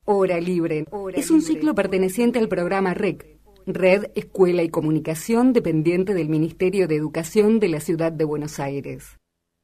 Hora Libre es un ciclo perteneciente al programa REC, Red, Escuela y Comunicación, dependiente del Ministerio de Educación de la Ciudad de Buenos Aires.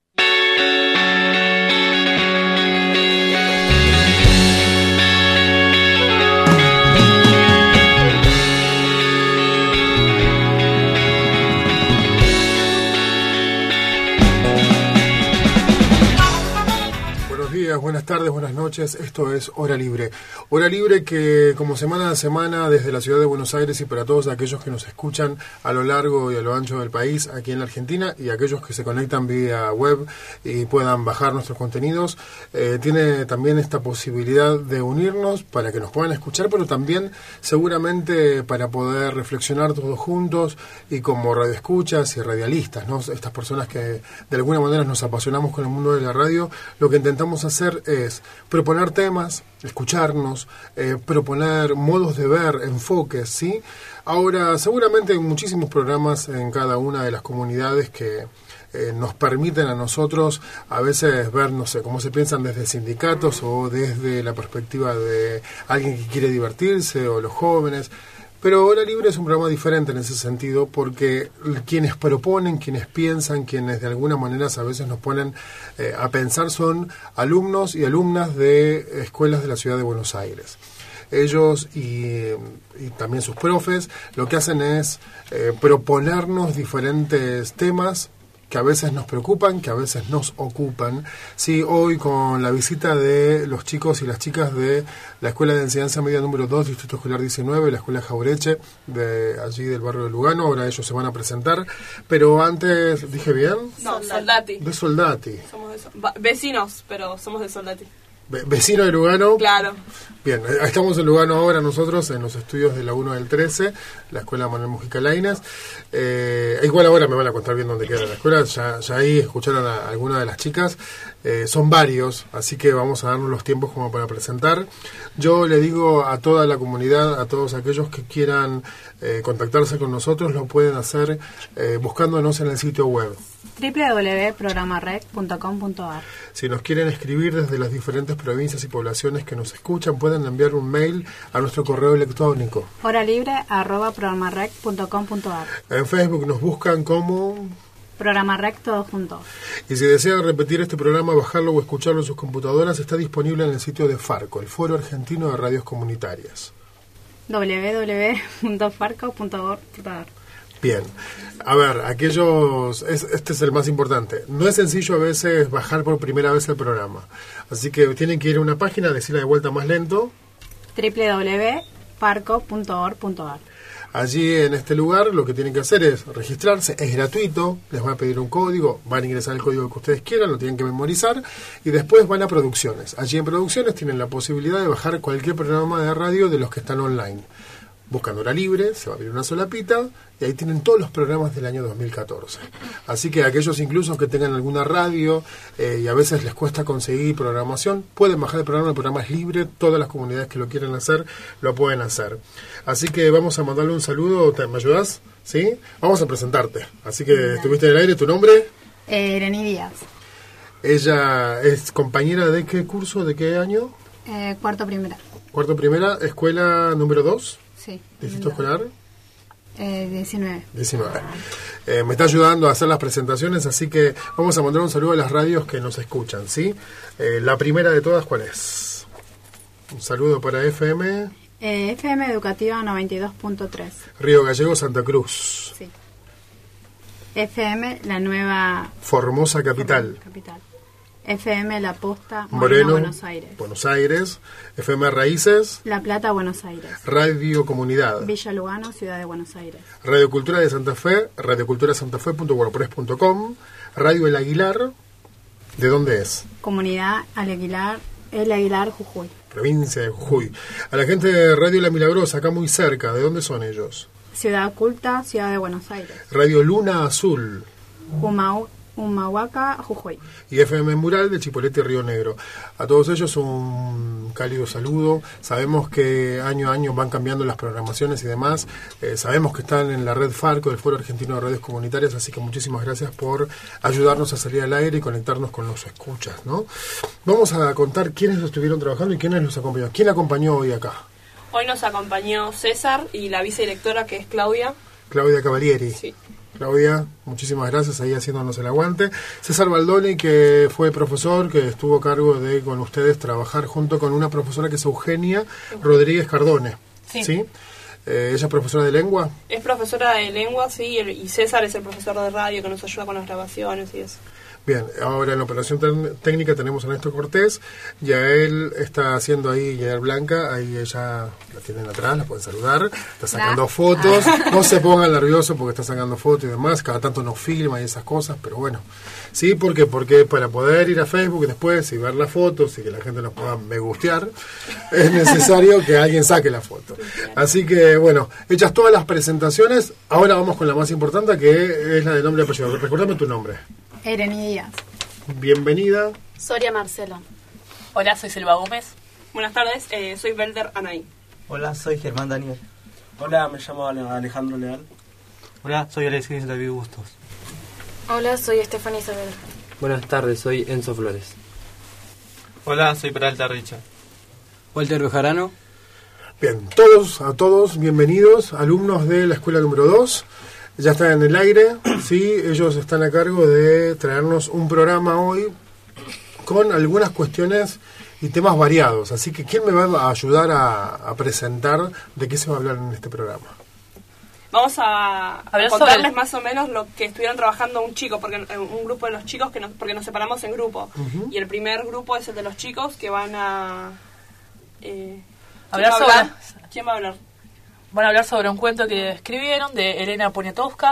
Buenas tardes, buenas noches, esto es Hora Libre. Hora Libre que como semana a semana desde la Ciudad de Buenos Aires y para todos aquellos que nos escuchan a lo largo y a lo ancho del país, aquí en la Argentina, y aquellos que se conectan vía web y puedan bajar nuestros contenidos, tiene también esta posibilidad de unirnos para que nos puedan escuchar, pero también seguramente para poder reflexionar todos juntos y como radioescuchas y radialistas, ¿no? Estas personas que de alguna manera nos apasionamos con el mundo de la radio, lo que intentamos hacer es proponer temas, escucharnos, proponer modos de ver, enfoques, ¿sí? Ahora, seguramente hay muchísimos programas en cada una de las comunidades que nos permiten a nosotros a veces ver, no sé, cómo se piensan desde sindicatos o desde la perspectiva de alguien que quiere divertirse o los jóvenes. Pero Hora Libre es un programa diferente en ese sentido porque quienes proponen, quienes piensan, quienes de alguna manera a veces nos ponen a pensar son alumnos y alumnas de escuelas de la Ciudad de Buenos Aires. Ellos y también sus profes lo que hacen es proponernos diferentes temas que a veces nos preocupan, que a veces nos ocupan. Sí, hoy con la visita de los chicos y las chicas de la Escuela de Enseñanza Media número 2, Distrito Escolar 19, la Escuela Jaureche, de allí del barrio de Lugano, ahora ellos se van a presentar. Pero antes, ¿dije bien? No, Soldati. De Soldati. Somos vecinos, pero somos de Soldati. ¿Vecino de Lugano? Claro. Bien, estamos en Lugano ahora nosotros, en los estudios de la 1 del 13, la Escuela Manuel Mujica Lainez. Igual ahora me van a contar bien dónde queda la escuela, ya ahí escucharon a alguna de las chicas. Son varios, así que vamos a darnos los tiempos como para presentar. Yo le digo a toda la comunidad, a todos aquellos que quieran contactarse con nosotros, lo pueden hacer buscándonos en el sitio web www.programarec.com.ar. Si nos quieren escribir desde las diferentes provincias y poblaciones que nos escuchan, pueden enviar un mail a nuestro correo electrónico horalibre@programarec.com.ar. En Facebook nos buscan como Programa REC todo junto. Y si desean repetir este programa, bajarlo o escucharlo en sus computadoras, está disponible en el sitio de Farco, el Foro Argentino de Radios Comunitarias. www.farco.org.ar. Bien, a ver, este es el más importante. No es sencillo a veces bajar por primera vez el programa, así que tienen que ir a una página, decirla de vuelta más lento. www.farco.org.ar. Allí en este lugar lo que tienen que hacer es registrarse, es gratuito, les van a pedir un código, van a ingresar el código que ustedes quieran, lo tienen que memorizar y después van a producciones. Allí en producciones tienen la posibilidad de bajar cualquier programa de radio de los que están online. Buscan Hora Libre, se va a abrir una solapita y ahí tienen todos los programas del año 2014. Así que aquellos incluso que tengan alguna radio y a veces les cuesta conseguir programación, pueden bajar el programa es libre, todas las comunidades que lo quieran hacer, lo pueden hacer. Así que vamos a mandarle un saludo, ¿me ayudás? ¿Sí? Vamos a presentarte. Así que estuviste en el aire, ¿tu nombre? Irene Díaz. Ella es compañera de ¿qué curso? ¿De qué año? Cuarto primera. Cuarto primera, escuela número 2. Sí. ¿Distrito escolar? 19. Me está ayudando a hacer las presentaciones, así que vamos a mandar un saludo a las radios que nos escuchan, ¿sí? La primera de todas, ¿cuál es? Un saludo para FM. FM Educativa 92.3. Río Gallegos, Santa Cruz. Sí. FM La Nueva... Formosa Capital. FM La Posta, Moreno, Buenos Aires. FM Raíces, La Plata, Buenos Aires. Radio Comunidad, Villa Lugano, Ciudad de Buenos Aires. Radio Cultura de Santa Fe, radioculturasantafe.wordpress.com. Radio El Aguilar, ¿de dónde es? Comunidad El Aguilar, Jujuy. Provincia de Jujuy. A la gente de Radio La Milagrosa, acá muy cerca, ¿de dónde son ellos? Ciudad Oculta, Ciudad de Buenos Aires. Radio Luna Azul, Humahuaca, Jujuy. Y FM Mural de Chipolete y Río Negro. A todos ellos un cálido saludo. Sabemos que año a año van cambiando las programaciones y demás. Sabemos que están en la red Farco, el Foro Argentino de Redes Comunitarias, así que muchísimas gracias por ayudarnos a salir al aire y conectarnos con los escuchas, ¿no? Vamos a contar quiénes estuvieron trabajando y quiénes los acompañaron. ¿Quién acompañó hoy acá? Hoy nos acompañó César y la vicedirectora, que es Claudia. Claudia Cavalieri. Sí. Claudia, muchísimas gracias ahí haciéndonos el aguante. César Baldoni, que fue profesor, que estuvo a cargo de con ustedes trabajar junto con una profesora que es Eugenia Rodríguez Cardone. ¿Sí? ¿Ella es profesora de lengua? Es profesora de lengua, sí, y César es el profesor de radio que nos ayuda con las grabaciones y eso. Bien, ahora en la operación técnica tenemos a Néstor Cortés, ya él está haciendo ahí Guillermo Blanca, ahí ella la tienen atrás, la pueden saludar, está sacando fotos, no se pongan nerviosos porque está sacando fotos y demás, cada tanto nos filma y esas cosas, pero bueno, sí, porque para poder ir a Facebook después y ver las fotos y que la gente nos pueda me gustear, es necesario que alguien saque la foto. Así que bueno, hechas todas las presentaciones, ahora vamos con la más importante, que es la de nombre y apellido. Recordame tu nombre. Ereni Díaz. Bienvenida. Soria Marcelo. Hola, soy Selva Gómez. Buenas tardes, soy Belder Anaí. Hola, soy Germán Daniel. Hola, me llamo Alejandro Leal. Hola, soy Alexis David Bustos. Hola, soy Estefania Isabel. Buenas tardes, soy Enzo Flores. Hola, soy Peralta Richard. Walter Bejarano. Bien, a todos, bienvenidos, alumnos de la escuela número 2. Ya están en el aire, sí, ellos están a cargo de traernos un programa hoy con algunas cuestiones y temas variados. Así que, ¿quién me va a ayudar a presentar de qué se va a hablar en este programa? Vamos a contarles más o menos lo que estuvieron trabajando un grupo de los chicos, porque nos separamos en grupo. Y el primer grupo es el de los chicos que van a... ¿Quién va a hablar? Van a hablar sobre un cuento que escribieron de Elena Poniatowska.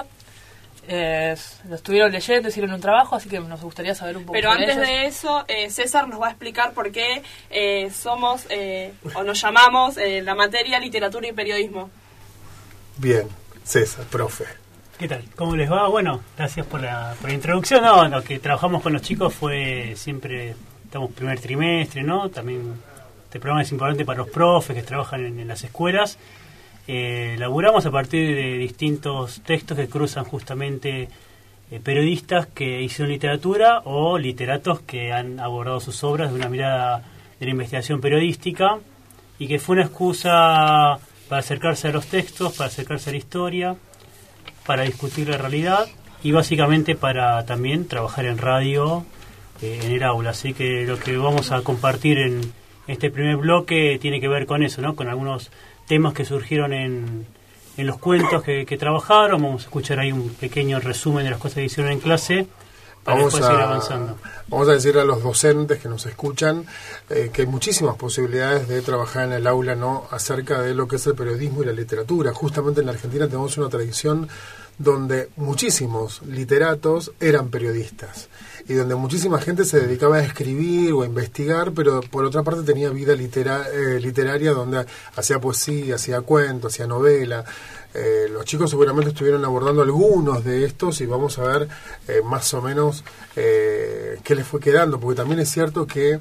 Lo estuvieron leyendo, hicieron un trabajo, así que nos gustaría saber un poco. Pero antes de eso, César nos va a explicar por qué somos o nos llamamos la materia literatura y periodismo. Bien, César, profe. ¿Qué tal? ¿Cómo les va? Bueno, gracias por la introducción. No, lo que trabajamos con los chicos fue siempre, estamos primer trimestre, ¿no? También este programa es importante para los profes que trabajan en las escuelas. Laburamos a partir de distintos textos que cruzan justamente periodistas que hicieron literatura o literatos que han abordado sus obras de una mirada de la investigación periodística, y que fue una excusa para acercarse a los textos, para acercarse a la historia, para discutir la realidad y básicamente para también trabajar en radio en el aula. Así que lo que vamos a compartir en este primer bloque tiene que ver con eso, ¿no? Con algunos temas que surgieron en los cuentos que trabajaron. Vamos a escuchar ahí un pequeño resumen de las cosas que hicieron en clase para después seguir avanzando. Vamos a decir a los docentes que nos escuchan que hay muchísimas posibilidades de trabajar en el aula, ¿no?, acerca de lo que es el periodismo y la literatura. Justamente en la Argentina tenemos una tradición donde muchísimos literatos eran periodistas y donde muchísima gente se dedicaba a escribir o a investigar, pero por otra parte tenía vida literaria donde hacía poesía, hacía cuentos, hacía novela. Los chicos seguramente estuvieron abordando algunos de estos y vamos a ver más o menos qué les fue quedando, porque también es cierto que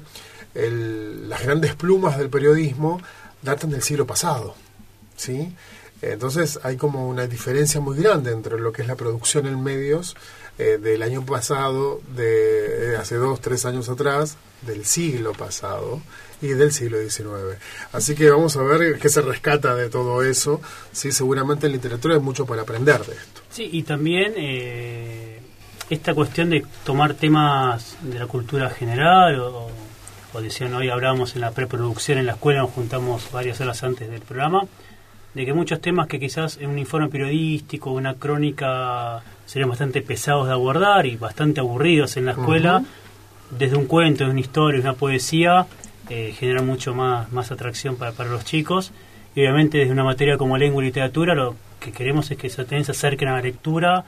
las grandes plumas del periodismo datan del siglo pasado, ¿sí? Entonces hay como una diferencia muy grande entre lo que es la producción en medios del año pasado, de hace 2-3 años atrás, del siglo pasado y del siglo XIX. Así que vamos a ver qué se rescata de todo eso. Sí, seguramente en literatura hay mucho para aprender de esto. Sí, y también esta cuestión de tomar temas de la cultura general o decían hoy, hablábamos en la preproducción en la escuela, nos juntamos varias horas antes del programa, de que muchos temas que quizás en un informe periodístico, una crónica, serían bastante pesados de abordar y bastante aburridos en la escuela, desde un cuento, desde una historia, una poesía, generan mucho más atracción para los chicos. Y obviamente desde una materia como lengua y literatura lo que queremos es que se acerquen a la lectura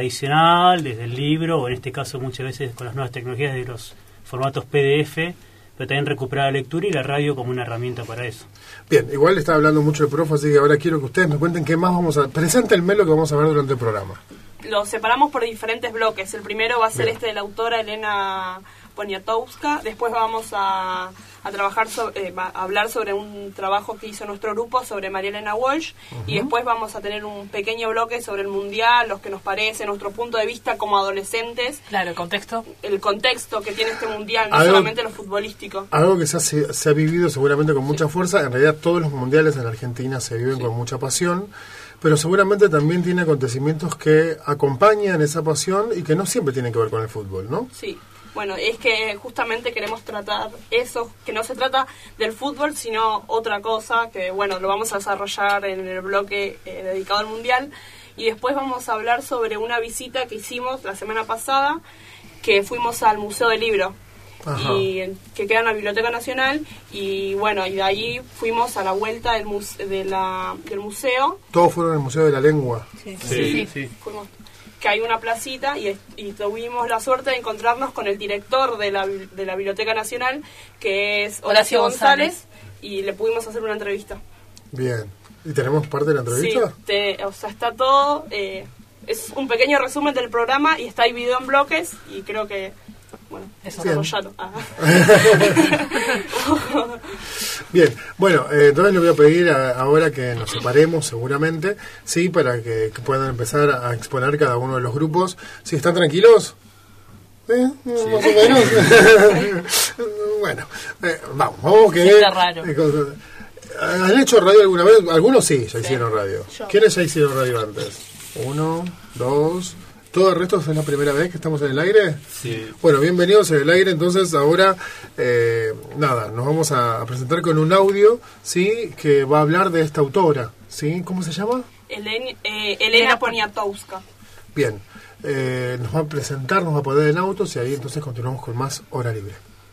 tradicional, desde el libro, o en este caso muchas veces con las nuevas tecnologías de los formatos PDF, pero también recuperar la lectura y la radio como una herramienta para eso. Bien, igual está hablando mucho el profe, así que ahora quiero que ustedes me cuenten qué más vamos a... Preséntenme lo que vamos a ver durante el programa. Lo separamos por diferentes bloques. El primero va a ser de la autora Elena Poniatowska. Después vamos a trabajar a hablar sobre un trabajo que hizo nuestro grupo sobre María Elena Walsh. Y después vamos a tener un pequeño bloque sobre el mundial, los que nos parece, nuestro punto de vista como adolescentes. Claro, el contexto. El contexto que tiene este mundial, no solamente lo futbolístico. Algo que se ha vivido seguramente con mucha fuerza. En realidad todos los mundiales en Argentina se viven con mucha pasión, pero seguramente también tiene acontecimientos que acompañan esa pasión y que no siempre tienen que ver con el fútbol, ¿no? Sí. Bueno, es que justamente queremos tratar eso, que no se trata del fútbol, sino otra cosa, que bueno, lo vamos a desarrollar en el bloque dedicado al Mundial. Y después vamos a hablar sobre una visita que hicimos la semana pasada, que fuimos al Museo del Libro, y que queda en la Biblioteca Nacional. Y bueno, y de ahí fuimos a la vuelta del museo. ¿Todos fueron al Museo de la Lengua? Sí. Fuimos, que hay una placita y tuvimos la suerte de encontrarnos con el director de la Biblioteca Nacional, que es Horacio González, y le pudimos hacer una entrevista. Bien. ¿Y tenemos parte de la entrevista? Sí, está todo, es un pequeño resumen del programa y está dividido en bloques y creo que, bueno, eso desarrollalo. Bien, bueno, entonces le voy a pedir ahora que nos separemos seguramente, sí, para que puedan empezar a exponer cada uno de los grupos. ¿Sí están tranquilos? Sí. Más o menos. Bueno, vamos que... Sí, raro. ¿Han hecho radio alguna vez? Algunos sí, ya hicieron radio. ¿Quiénes ya hicieron radio antes? 1, 2... ¿Todo el resto es la primera vez que estamos en el aire? Sí. Bueno, bienvenidos en el aire. Entonces ahora, nos vamos a presentar con un audio, ¿sí? Que va a hablar de esta autora, ¿sí? ¿Cómo se llama? Elena Poniatowska. Bien, nos va a presentar, nos va a poner en autos y ahí entonces continuamos con más Hora Libre.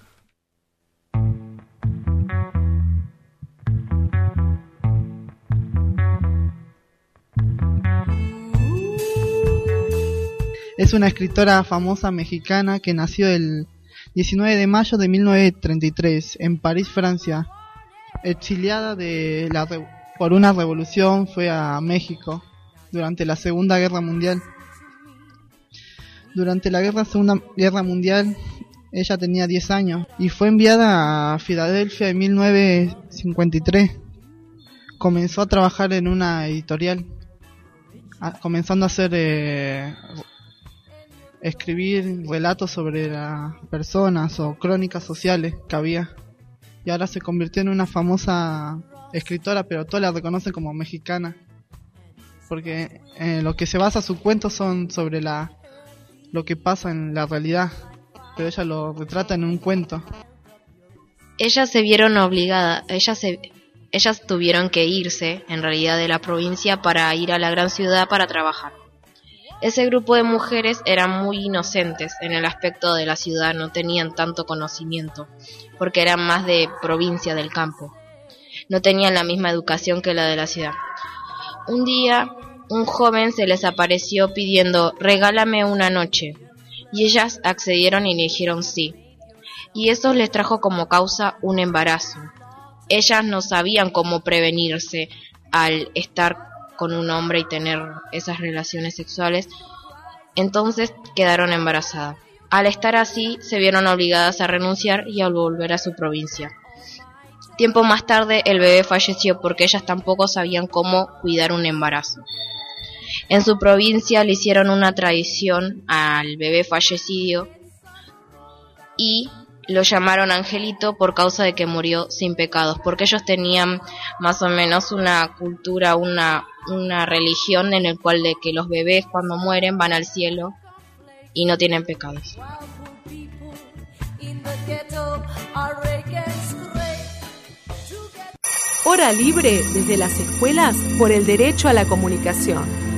Es una escritora famosa mexicana que nació el 19 de mayo de 1933 en París, Francia. Exiliada por una revolución, fue a México durante la Segunda Guerra Mundial. Durante la Segunda Guerra Mundial, ella tenía 10 años y fue enviada a Filadelfia en 1953. Comenzó a trabajar en una editorial, comenzando a escribir relatos sobre las personas o crónicas sociales que había, y ahora se convirtió en una famosa escritora, pero todos la reconocen como mexicana porque lo que se basa sus cuentos son sobre lo que pasa en la realidad, pero ella lo retrata en un cuento. Ellas se vieron obligadas, ellas tuvieron que irse en realidad de la provincia para ir a la gran ciudad para trabajar. Ese grupo de mujeres eran muy inocentes en el aspecto de la ciudad, no tenían tanto conocimiento, porque eran más de provincia, del campo. No tenían la misma educación que la de la ciudad. Un día, un joven se les apareció pidiendo, regálame una noche, y ellas accedieron y le dijeron sí. Y eso les trajo como causa un embarazo. Ellas no sabían cómo prevenirse al estar con un hombre y tener esas relaciones sexuales, entonces quedaron embarazadas. Al estar así, se vieron obligadas a renunciar y a volver a su provincia. Tiempo más tarde, el bebé falleció porque ellas tampoco sabían cómo cuidar un embarazo. En su provincia le hicieron una tradición al bebé fallecido y lo llamaron Angelito por causa de que murió sin pecados, porque ellos tenían más o menos una cultura, una religión en el cual de que los bebés cuando mueren van al cielo y no tienen pecados. Hora Libre desde las escuelas por el derecho a la comunicación.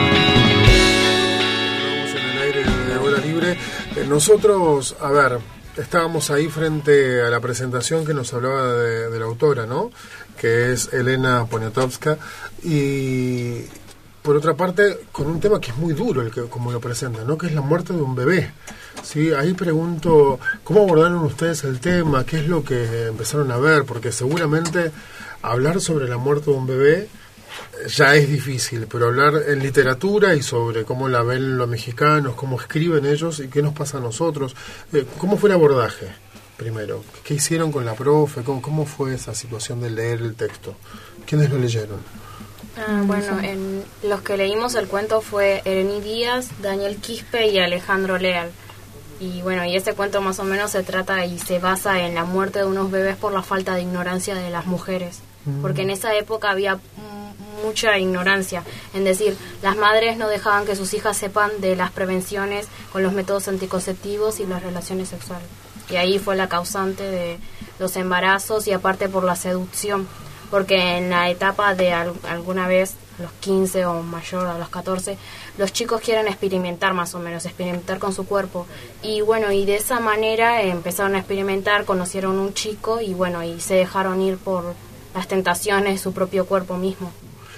Nosotros, estábamos ahí frente a la presentación que nos hablaba de la autora, ¿no? Que es Elena Poniatowska, y por otra parte con un tema que es muy duro, el que como lo presenta, ¿no? Que es la muerte de un bebé. Sí, ahí pregunto, ¿cómo abordaron ustedes el tema? ¿Qué es lo que empezaron a ver? Porque seguramente hablar sobre la muerte de un bebé ya es difícil, pero hablar en literatura y sobre cómo la ven los mexicanos, cómo escriben ellos y qué nos pasa a nosotros. ¿Cómo fue el abordaje primero? ¿Qué hicieron con la profe? ¿Cómo fue esa situación de leer el texto? ¿Quiénes lo leyeron? Bueno, en los que leímos el cuento fue Ereni Díaz, Daniel Quispe y Alejandro Leal. Y bueno, y ese cuento más o menos se trata y se basa en la muerte de unos bebés por la falta de ignorancia de las mujeres. Porque en esa época había mucha ignorancia, en decir, las madres no dejaban que sus hijas sepan de las prevenciones con los métodos anticonceptivos y las relaciones sexuales. Y ahí fue la causante de los embarazos y aparte por la seducción. Porque en la etapa de alguna vez, a los 15 o mayor, a los 14, los chicos quieren experimentar más o menos, experimentar con su cuerpo. Y bueno, y de esa manera empezaron a experimentar, conocieron un chico y bueno, y se dejaron ir por las tentaciones de su propio cuerpo mismo.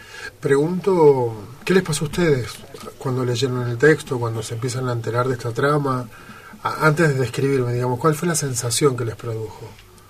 Pregunto, ¿qué les pasó a ustedes cuando leyeron el texto, cuando se empiezan a enterar de esta trama? Antes de describirme, digamos, ¿cuál fue la sensación que les produjo?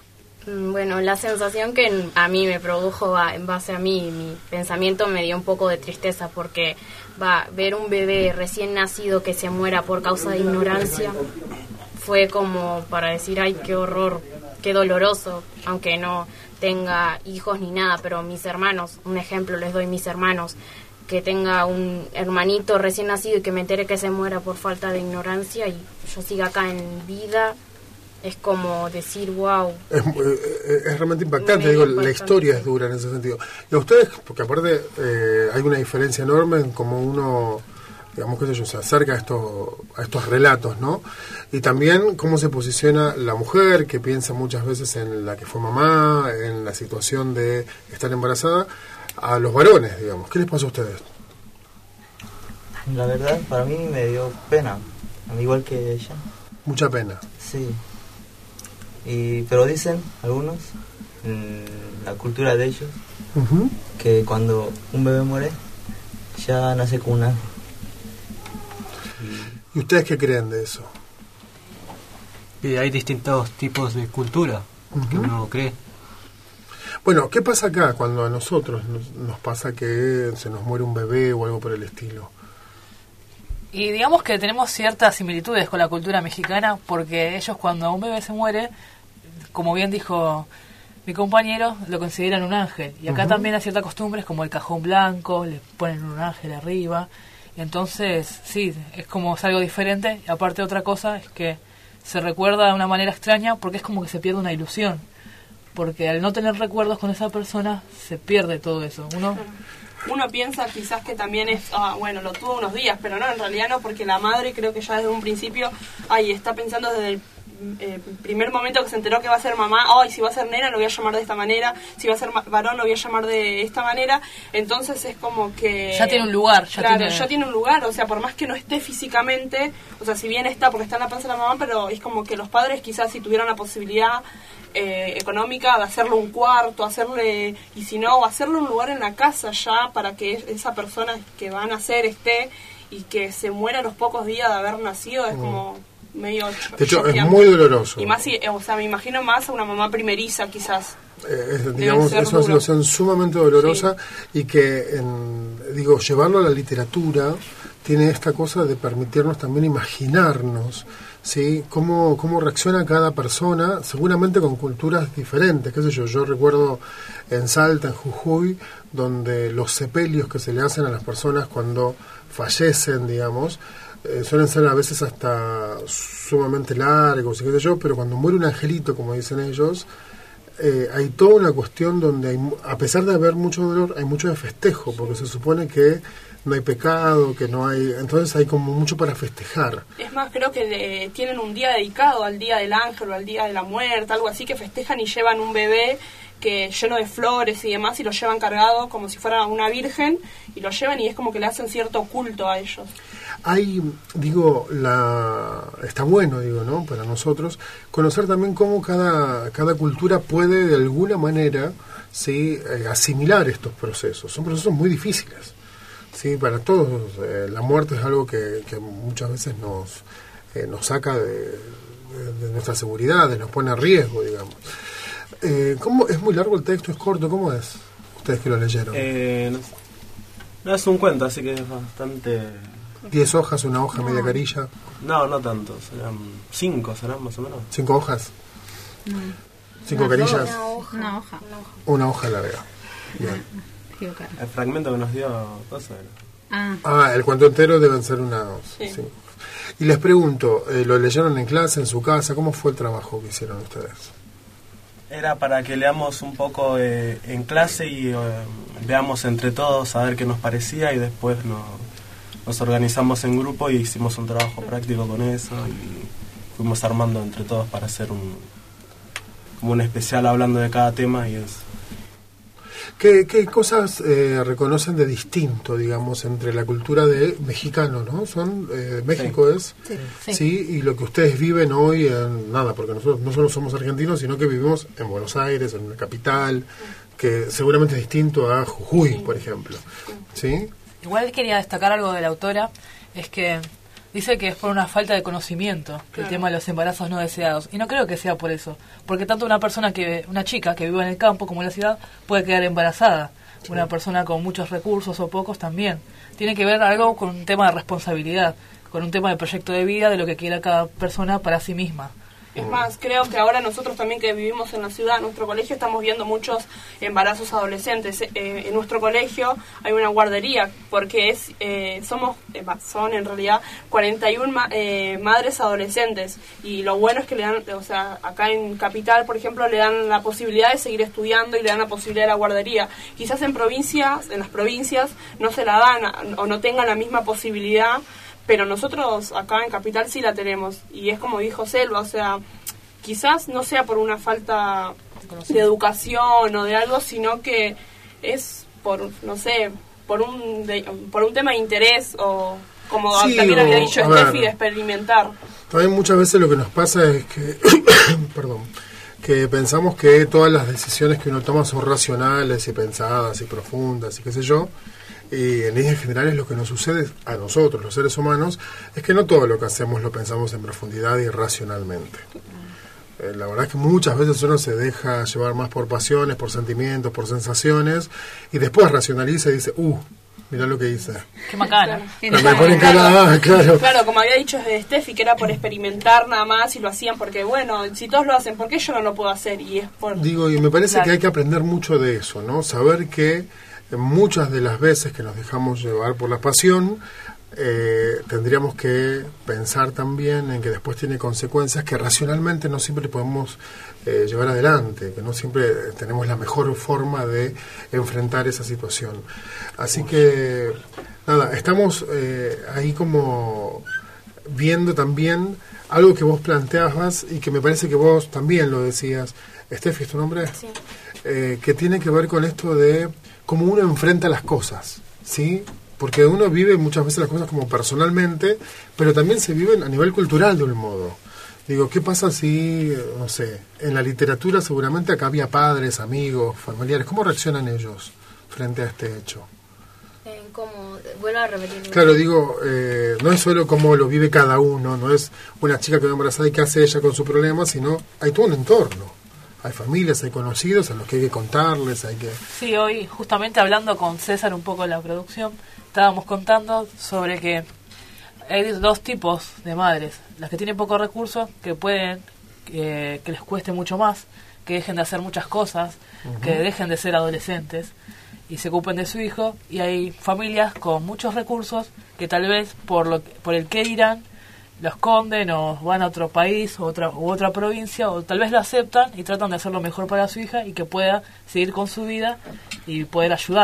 Bueno, la sensación que a mí me produjo en base a mí, mi pensamiento me dio un poco de tristeza porque ver un bebé recién nacido que se muera por causa de ignorancia fue como para decir, ay, qué horror, qué doloroso, aunque no tenga hijos ni nada, pero mis hermanos, un ejemplo les doy, mis hermanos, que tenga un hermanito recién nacido y que me entere que se muera por falta de ignorancia y yo siga acá en vida. Es como decir, wow. Es realmente impactante, digo, la historia es dura en ese sentido. Y a ustedes, porque aparte hay una diferencia enorme en cómo uno, digamos, qué sé yo, se acerca a estos relatos, ¿no? Y también cómo se posiciona la mujer, que piensa muchas veces en la que fue mamá, en la situación de estar embarazada, a los varones, digamos. ¿Qué les pasó a ustedes? La verdad, para mí me dio pena, igual que ella. Mucha pena. Sí. Pero dicen algunos, en la cultura de ellos, que cuando un bebé muere, ya nace con un ángel. ¿Y ustedes qué creen de eso? Hay distintos tipos de cultura que uno cree. Bueno, ¿qué pasa acá cuando a nosotros nos pasa que se nos muere un bebé o algo por el estilo? Y digamos que tenemos ciertas similitudes con la cultura mexicana, porque ellos cuando un bebé se muere, como bien dijo mi compañero, lo consideran un ángel. Y acá también hay ciertas costumbres como el cajón blanco, le ponen un ángel arriba. Y entonces, sí, es como es algo diferente. Y aparte otra cosa es que se recuerda de una manera extraña porque es como que se pierde una ilusión. Porque al no tener recuerdos con esa persona, se pierde todo eso. Uno piensa quizás que también es, bueno, lo tuvo unos días, pero no, en realidad no, porque la madre creo que ya desde un principio, está pensando desde el primer momento que se enteró que va a ser mamá, si va a ser nena lo voy a llamar de esta manera, si va a ser varón lo voy a llamar de esta manera, entonces es como que... Ya tiene un lugar. Ya tiene un lugar, o sea, por más que no esté físicamente, o sea, si bien está porque está en la panza de la mamá, pero es como que los padres quizás si tuvieran la posibilidad económica de hacerle un cuarto, y si no, hacerle un lugar en la casa ya para que esa persona que va a nacer esté y que se muera a los pocos días de haber nacido, es como medio de hecho es muy doloroso. Y más me imagino más a una mamá primeriza quizás. Digamos, es una situación sumamente dolorosa, sí. Y que llevarlo a la literatura tiene esta cosa de permitirnos también imaginarnos, ¿sí? Cómo reacciona cada persona, seguramente con culturas diferentes, qué sé yo recuerdo en Salta, en Jujuy, donde los sepelios que se le hacen a las personas cuando fallecen, digamos, suelen ser a veces hasta sumamente largos y qué sé yo, pero cuando muere un angelito, como dicen ellos, hay toda una cuestión donde a pesar de haber mucho dolor, hay mucho de festejo, porque se supone que no hay pecado, que no hay... Entonces hay como mucho para festejar. Es más, creo que tienen un día dedicado al Día del Ángel o al Día de la Muerte, algo así, que festejan y llevan un bebé que lleno de flores y demás, y lo llevan cargado como si fuera una virgen, y lo llevan y es como que le hacen cierto culto a ellos. Hay, está bueno, ¿no? Para nosotros, conocer también cómo cada cultura puede de alguna manera, ¿sí? Asimilar estos procesos. Son procesos muy difíciles, ¿sí? Para todos. La muerte es algo que muchas veces nos saca de nuestra seguridad, nos pone a riesgo, digamos. ¿Cómo es muy largo el texto? ¿Es corto? ¿Cómo es? Ustedes que lo leyeron. No es un cuento, así que es bastante... 10 hojas, una hoja, media carilla. No tanto, serán 5, serán más o menos. 5 hojas. 5 carillas. Una hoja larga. Bien. El fragmento que nos dio el cuento entero deben ser unas 5. Y les pregunto, ¿lo leyeron en clase, en su casa? ¿Cómo fue el trabajo que hicieron ustedes? Era para que leamos un poco en clase y veamos entre todos a ver qué nos parecía, y después nos organizamos en grupo y hicimos un trabajo práctico con eso y fuimos armando entre todos para hacer como un especial hablando de cada tema. Y es... ¿Qué cosas reconocen de distinto, digamos, entre la cultura de mexicano, ¿no? México es, sí, y lo que ustedes viven hoy porque nosotros no solo somos argentinos, sino que vivimos en Buenos Aires, en la capital, que seguramente es distinto a Jujuy, por ejemplo, ¿sí? Igual quería destacar algo de la autora, es que dice que es por una falta de conocimiento el tema de los embarazos no deseados, y no creo que sea por eso, porque tanto una chica que vive en el campo como en la ciudad puede quedar embarazada, una persona con muchos recursos o pocos también. Tiene que ver algo con un tema de responsabilidad, con un tema de proyecto de vida, de lo que quiera cada persona para sí misma. Es más, creo que ahora nosotros también que vivimos en la ciudad, en nuestro colegio, estamos viendo muchos embarazos adolescentes. En nuestro colegio hay una guardería, porque son en realidad 41 madres adolescentes, y lo bueno es que le dan, acá en Capital, por ejemplo, le dan la posibilidad de seguir estudiando y le dan la posibilidad de la guardería. Quizás en las provincias no se la dan o no tengan la misma posibilidad, pero nosotros acá en Capital sí la tenemos, y es como dijo Selva, quizás no sea por una falta de educación o de algo, sino que es por un tema de interés, o como también había dicho Steffi, de experimentar. También muchas veces lo que nos pasa es que que pensamos que todas las decisiones que uno toma son racionales y pensadas y profundas y qué sé yo. Y en líneas generales lo que nos sucede a nosotros, los seres humanos, es que no todo lo que hacemos lo pensamos en profundidad y racionalmente. La verdad es que muchas veces uno se deja llevar más por pasiones, por sentimientos, por sensaciones, y después racionaliza y dice, mirá lo que hice. Qué macana. Me ponen cara, claro. Claro, como había dicho Steffi, que era por experimentar nada más, y lo hacían porque, bueno, si todos lo hacen, ¿por qué yo no lo puedo hacer? Y es por... y me parece que hay que aprender mucho de eso, ¿no? Saber que muchas de las veces que nos dejamos llevar por la pasión, tendríamos que pensar también en que después tiene consecuencias que racionalmente no siempre podemos llevar adelante, que no siempre tenemos la mejor forma de enfrentar esa situación. Así que, nada, estamos ahí como viendo también algo que vos planteabas y que me parece que vos también lo decías. Steffi, ¿es tu nombre? Sí. Que tiene que ver con esto de cómo uno enfrenta las cosas, ¿sí? Porque uno vive muchas veces las cosas como personalmente, pero también se viven a nivel cultural de un modo. Digo, ¿qué pasa si, no sé, en la literatura seguramente acá había padres, amigos, familiares? ¿Cómo reaccionan ellos frente a este hecho? Vuelvo a repetir. Claro, digo, no es solo cómo lo vive cada uno, no es una chica que va embarazada y qué hace ella con su problema, sino hay todo un entorno. Hay familias, hay conocidos a los que hay que contarles, hay que... Sí, hoy justamente hablando con César un poco de la producción, estábamos contando sobre que hay dos tipos de madres. Las que tienen pocos recursos, que pueden, que les cueste mucho más, que dejen de hacer muchas cosas, que dejen de ser adolescentes y se ocupen de su hijo. Y hay familias con muchos recursos que tal vez por el que dirán, lo esconden o van a otro país u otra provincia, o tal vez lo aceptan y tratan de hacer lo mejor para su hija y que pueda seguir con su vida y poder ayudarle.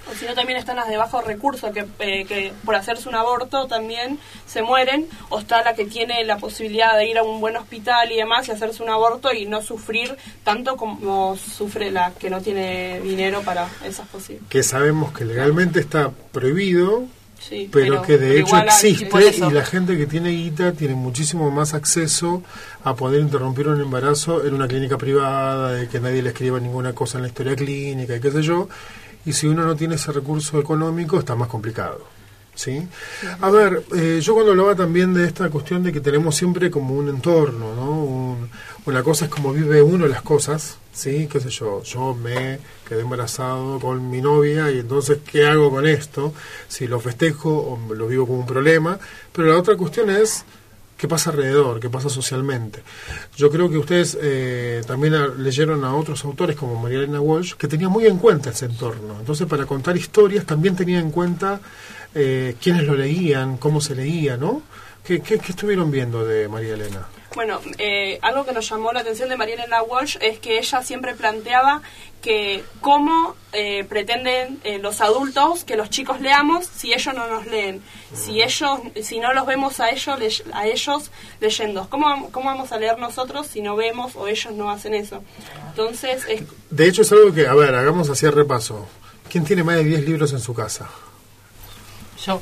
O si no, también están las de bajo recurso, que por hacerse un aborto también se mueren, o está la que tiene la posibilidad de ir a un buen hospital y demás y hacerse un aborto y no sufrir tanto como sufre la que no tiene dinero para esas posibilidades. Que sabemos que legalmente está prohibido, sí, pero que de hecho existe, y la gente que tiene guita tiene muchísimo más acceso a poder interrumpir un embarazo en una clínica privada, de que nadie le escriba ninguna cosa en la historia clínica y qué sé yo. Y si uno no tiene ese recurso económico, está más complicado, ¿sí? A ver, yo cuando hablaba también de esta cuestión de que tenemos siempre como un entorno, ¿no? Una cosa es como vive uno las cosas, ¿sí? Qué sé yo me quedé embarazado con mi novia y entonces, ¿qué hago con esto? Si lo festejo o lo vivo como un problema. Pero la otra cuestión es qué pasa alrededor, qué pasa socialmente. Yo creo que ustedes también leyeron a otros autores como María Elena Walsh, que tenía muy en cuenta ese entorno. Entonces, para contar historias también tenía en cuenta quiénes lo leían, cómo se leía, ¿no? ¿Qué estuvieron viendo de María Elena? Bueno, algo que nos llamó la atención de María Elena Walsh es que ella siempre planteaba que cómo pretenden los adultos que los chicos leamos si ellos no nos leen, si no los vemos a ellos leyendo. ¿Cómo vamos a leer nosotros si no vemos o ellos no hacen eso? Entonces, de hecho es algo que, a ver, hagamos así el repaso. ¿Quién tiene más de 10 libros en su casa? Yo.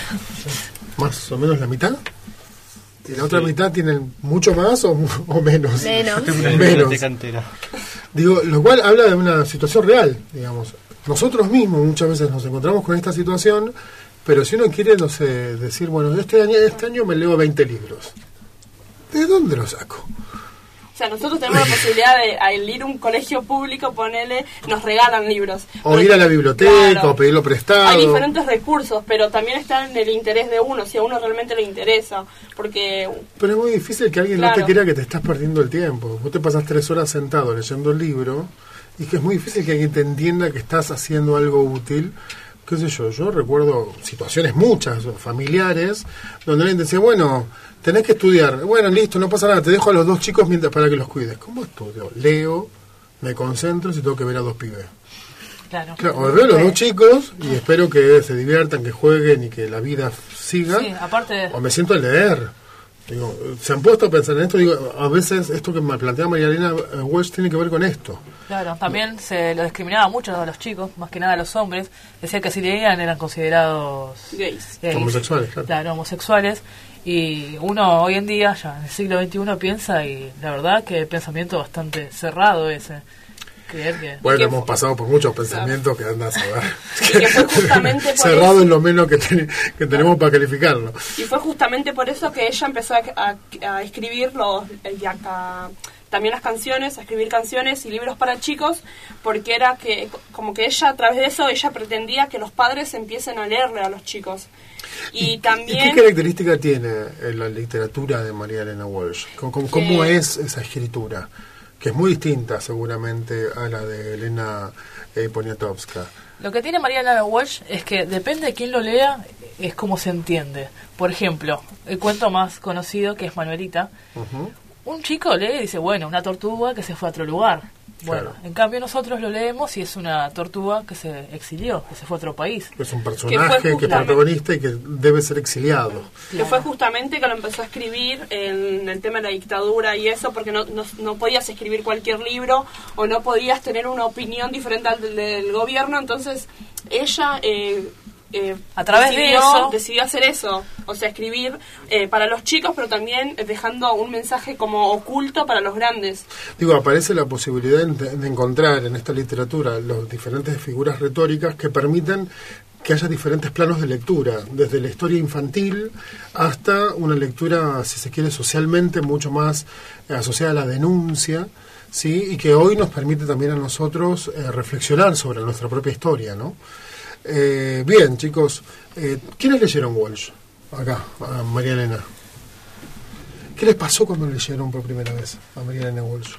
¿Más o menos la mitad? ¿Y la otra mitad tienen mucho más o menos? Menos. Digo, lo cual habla de una situación real, digamos. Nosotros mismos muchas veces nos encontramos con esta situación, pero si uno quiere, no sé, decir, bueno, este año me leo 20 libros. ¿De dónde los saco? O sea, nosotros tenemos la posibilidad de, al ir a un colegio público, nos regalan libros. O ir a la biblioteca, claro, o pedirlo prestado. Hay diferentes recursos, pero también está en el interés de uno, si a uno realmente le interesa. Porque pero es muy difícil que alguien no te quiera, que te estás perdiendo el tiempo. Vos te pasás 3 horas sentado leyendo el libro, y que es muy difícil que alguien te entienda que estás haciendo algo útil. Qué sé yo recuerdo situaciones muchas, familiares, donde alguien te decía, bueno, tenés que estudiar. Bueno, listo, no pasa nada, te dejo a los 2 chicos para que los cuides. ¿Cómo estudio? Leo, me concentro si tengo que ver a 2 pibes. Claro, o veo a los 2 chicos y espero que se diviertan, que jueguen y que la vida siga. Sí, aparte... O me siento a leer. Digo, se han puesto a pensar en esto. Digo, a veces esto que me plantea María Elena Walsh tiene que ver con esto. Claro, también se lo discriminaba mucho a los chicos, más que nada a los hombres. Decía que si leían eran considerados gays. Homosexuales, claro. Claro, homosexuales. Y uno hoy en día, ya en el siglo XXI, piensa, y la verdad que el pensamiento bastante cerrado ese. Creer que... Bueno, hemos pasado por muchos pensamientos que andas a ver. Y que fue justamente por cerrado eso, es lo menos que tenemos para calificarlo. Y fue justamente por eso que ella empezó a escribir también las canciones, a escribir canciones y libros para chicos, porque era que como que ella, a través de eso, ella pretendía que los padres empiecen a leerle a los chicos. Y también... ¿Qué característica tiene la literatura de María Elena Walsh? ¿Cómo es esa escritura? Que es muy distinta seguramente a la de Elena Poniatowska. Lo que tiene María Elena Walsh es que depende de quién lo lea, es como se entiende. Por ejemplo, el cuento más conocido, que es Manuelita, un chico lee y dice, bueno, una tortuga que se fue a otro lugar. Bueno, claro. En cambio nosotros lo leemos y es una tortuga que se exilió, que se fue a otro país. Es un personaje que es protagonista y que debe ser exiliado. Claro. Que fue justamente que lo empezó a escribir en el tema de la dictadura y eso, porque no podías escribir cualquier libro o no podías tener una opinión diferente al del gobierno, entonces ella... a través de eso decidió hacer eso, o sea, escribir para los chicos, pero también dejando un mensaje como oculto para los grandes. Digo, aparece la posibilidad de encontrar en esta literatura las diferentes figuras retóricas que permiten que haya diferentes planos de lectura, desde la historia infantil hasta una lectura, si se quiere, socialmente mucho más asociada a la denuncia, ¿sí? Y que hoy nos permite también a nosotros reflexionar sobre nuestra propia historia, ¿no? Bien, chicos, ¿quiénes leyeron Walsh? Acá, a María Elena. ¿Qué les pasó cuando leyeron por primera vez a María Elena Walsh?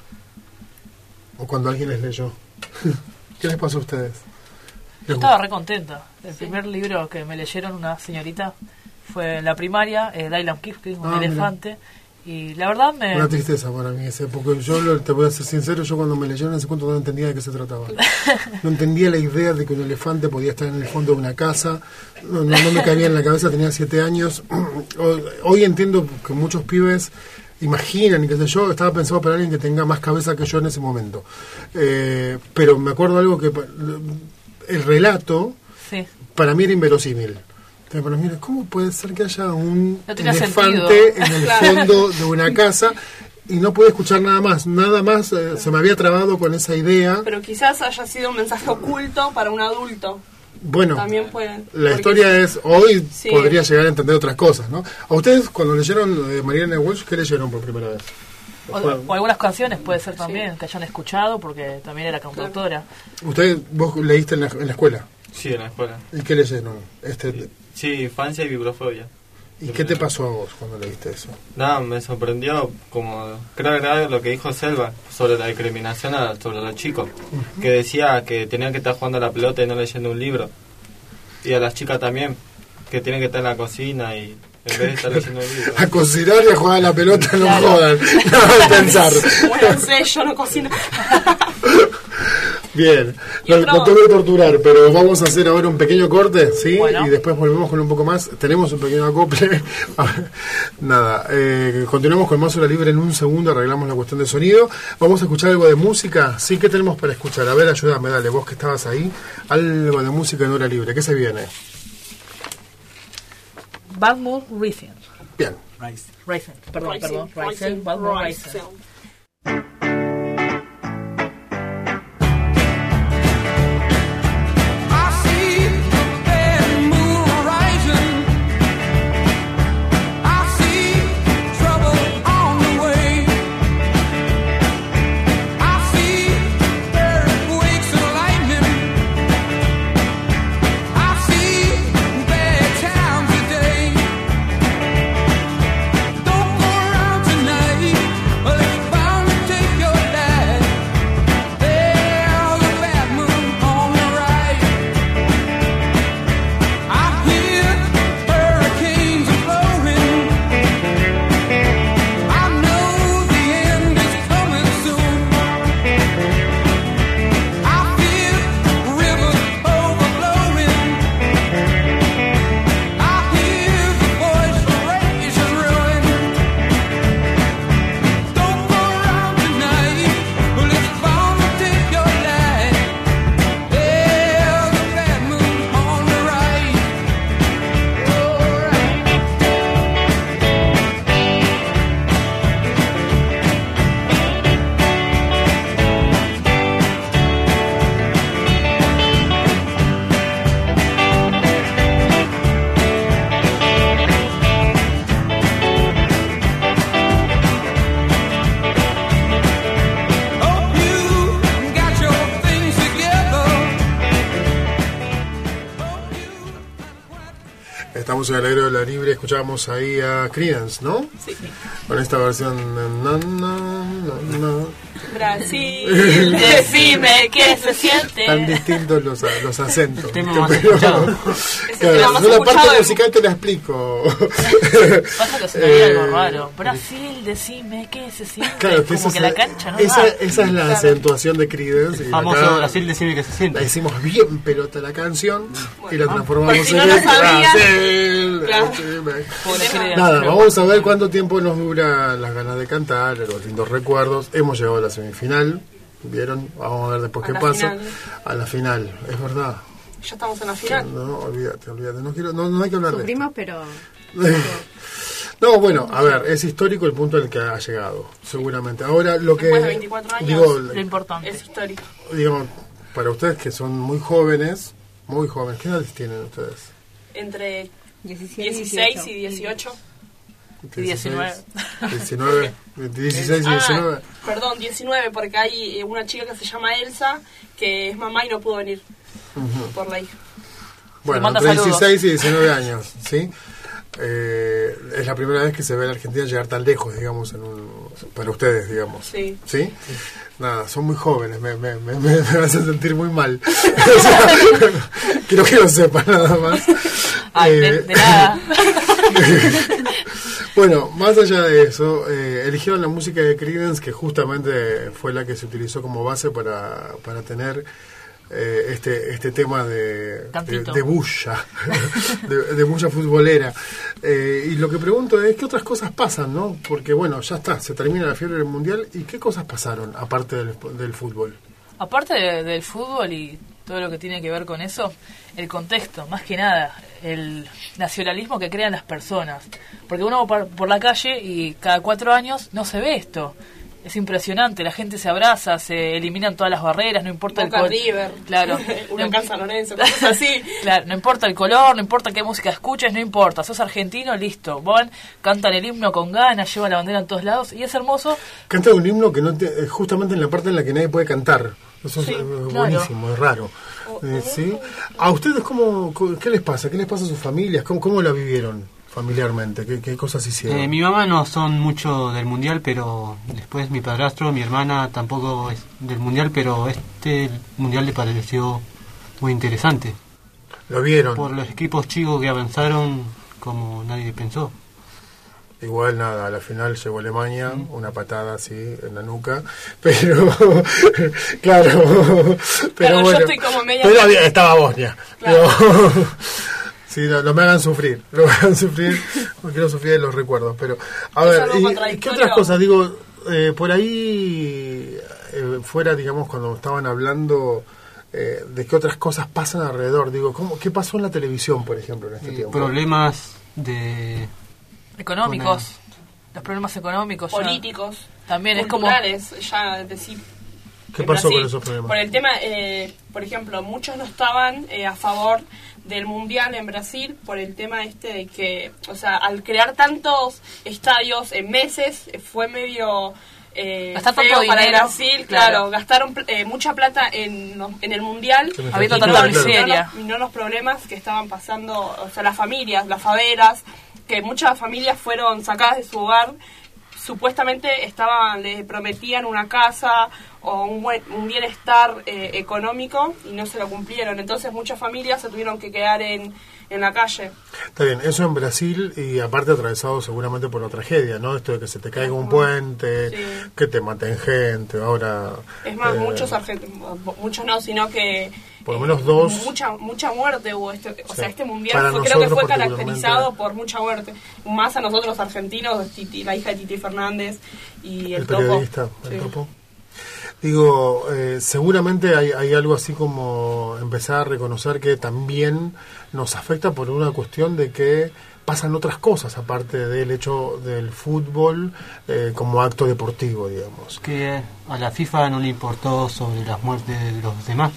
¿O cuando alguien les leyó? ¿Qué les pasó a ustedes? Yo estaba re contenta. El primer libro que me leyeron una señorita fue en la primaria, Dylan Kipling, un elefante. Y la verdad Una tristeza para mí ese, porque yo te voy a ser sincero, yo cuando me leyeron ese cuento no entendía de qué se trataba. No entendía la idea de que un elefante podía estar en el fondo de una casa, no me cabía en la cabeza, tenía 7 años. Hoy entiendo que muchos pibes imaginan y qué sé yo, estaba pensado para alguien que tenga más cabeza que yo en ese momento. Pero me acuerdo algo que el relato para mí era inverosímil. Pero mira, ¿cómo puede ser que haya un elefante en el fondo de una casa y no pude escuchar nada más? Se me había trabado con esa idea. Pero quizás haya sido un mensaje oculto para un adulto. Bueno, también puede, la historia es, hoy podría llegar a entender otras cosas, ¿no? ¿A ustedes cuando leyeron Marianne Walsh, qué leyeron por primera vez? O algunas canciones puede ser también, que hayan escuchado, porque también era cantautora. ¿Vos leíste en la escuela? Sí, en la escuela. ¿Y qué leyeron? Sí, infancia y bibliofobia. ¿Y qué te pasó a vos cuando leíste eso? Nada, me sorprendió, como creo que era lo que dijo Selva sobre la discriminación sobre los chicos, que decía que tenían que estar jugando a la pelota y no leyendo un libro. Y a las chicas también, que tienen que estar en la cocina y en vez de estar leyendo un libro. A cocinar y a jugar a la pelota no jodan, no a pensar. Bueno, sé, yo no cocino. Bien, no te voy a torturar, pero vamos a hacer ahora un pequeño corte, ¿sí? Bueno. Y después volvemos con un poco más. Tenemos un pequeño acople. Nada, continuamos con Más Hora Libre en un segundo, arreglamos la cuestión de sonido. Vamos a escuchar algo de música. ¿Sí? ¿Qué tenemos para escuchar? A ver, ayúdame, dale, vos que estabas ahí. Algo de música en Hora Libre. ¿Qué se viene? Bad Mood Rising. Bien. Rising. Bad Mood Rising. Estamos en el aire de la libre, escuchábamos ahí a Creedence, ¿no? Sí. Con esta versión Brasil, decime qué se siente. Tan distintos los acentos. Claro, la parte musical te la explico. Pasa que sonaría algo raro. Brasil, decime qué se siente. Claro, que como que la cancha no esa es la acentuación de Creedence. Famoso Brasil, decime qué se siente. La hicimos bien pelota la canción y la transformamos si no lo sabían. Claro. Nada, vamos a ver cuánto tiempo nos dura las ganas de cantar, los lindos recuerdos. Hemos llegado a la semifinal, ¿vieron? Vamos a ver después qué pasa. A la final, es verdad. Ya estamos en la final. No, olvídate. No hay que hablar Sufrimos, de esto. pero... No, bueno, a ver, es histórico el punto al que ha llegado, seguramente. Ahora, lo que... Después de 24 años, digo, lo importante. Es histórico. Digo, para ustedes que son muy jóvenes, ¿qué edades tienen ustedes? Entre 16 y 18. 19. 16 y 19. Perdón, 19, porque hay una chica que se llama Elsa, que es mamá y no pudo venir por la hija. Bueno, entre 16 y 19 años, ¿sí? Es la primera vez que se ve a la Argentina llegar tan lejos, digamos, para ustedes, digamos. Sí. ¿Sí? Nada, son muy jóvenes, me hacen sentir muy mal. Quiero que lo sepan, nada más. Ay, de nada. Bueno, más allá de eso, eligieron la música de Creedence, que justamente fue la que se utilizó como base para tener este tema de bulla, de bulla futbolera. Y lo que pregunto es, ¿qué otras cosas pasan, no? Porque, bueno, ya está, se termina la fiebre del Mundial, ¿y qué cosas pasaron, aparte del fútbol? Aparte del fútbol y todo lo que tiene que ver con eso, el contexto, más que nada, el nacionalismo que crean las personas. Porque uno va por la calle y cada 4 años no se ve esto. Es impresionante, la gente se abraza, se eliminan todas las barreras, no importa Boca, el color. River, claro, Huracán San Lorenzo, cosas así. Claro, no importa el color, no importa qué música escuches, no importa, sos argentino, listo. Van, cantan el himno con ganas, llevan la bandera en todos lados y es hermoso. Cantan un himno que justamente en la parte en la que nadie puede cantar. Eso es buenísimo, es raro. ¿Sí? ¿A ustedes qué les pasa? ¿Qué les pasa a sus familias? ¿Cómo la vivieron familiarmente? ¿Qué cosas hicieron? Mi mamá no son mucho del mundial, pero después mi padrastro, mi hermana tampoco es del mundial, pero este mundial le pareció muy interesante. ¿Lo vieron? Por los equipos chicos que avanzaron como nadie pensó. Igual nada, a la final llegó Alemania, una patada así en la nuca, pero claro, pero bueno, yo estoy como media... pero estaba Bosnia, claro. Sí, no me hagan sufrir, no quiero sufrir de los recuerdos, pero a ver, ¿y qué otras cosas? Digo, por ahí fuera, digamos, cuando estaban hablando de qué otras cosas pasan alrededor, digo, ¿qué pasó en la televisión, por ejemplo, en este tiempo? Problemas económicos, los problemas económicos, políticos, también culturales, ya decir. ¿Qué pasó con esos problemas? Por el tema, por ejemplo, muchos no estaban a favor del Mundial en Brasil por el tema de que, o sea, al crear tantos estadios en meses, fue medio gastar feo tanto para dinero, Brasil, claro, gastaron mucha plata en el Mundial, habiendo tanta miseria. Y no los problemas que estaban pasando, o sea, las familias, las favelas, que muchas familias fueron sacadas de su hogar, supuestamente le prometían una casa o un bienestar económico y no se lo cumplieron. Entonces muchas familias se tuvieron que quedar en la calle. Está bien, eso en Brasil, y aparte atravesado seguramente por la tragedia, ¿no? Esto de que se te caiga un puente, que te maten gente, ahora... Es más, muchos argentinos, muchos no, sino que... Por lo menos 2... Mucha muerte hubo. O sea, este mundial creo que fue caracterizado por mucha muerte. Más a nosotros argentinos, la hija de Titi Fernández y el periodista, Topo. El Topo. Digo, seguramente hay algo así como empezar a reconocer que también nos afecta por una cuestión de que pasan otras cosas aparte del hecho del fútbol como acto deportivo, digamos. Que a la FIFA no le importó sobre las muertes de los demás.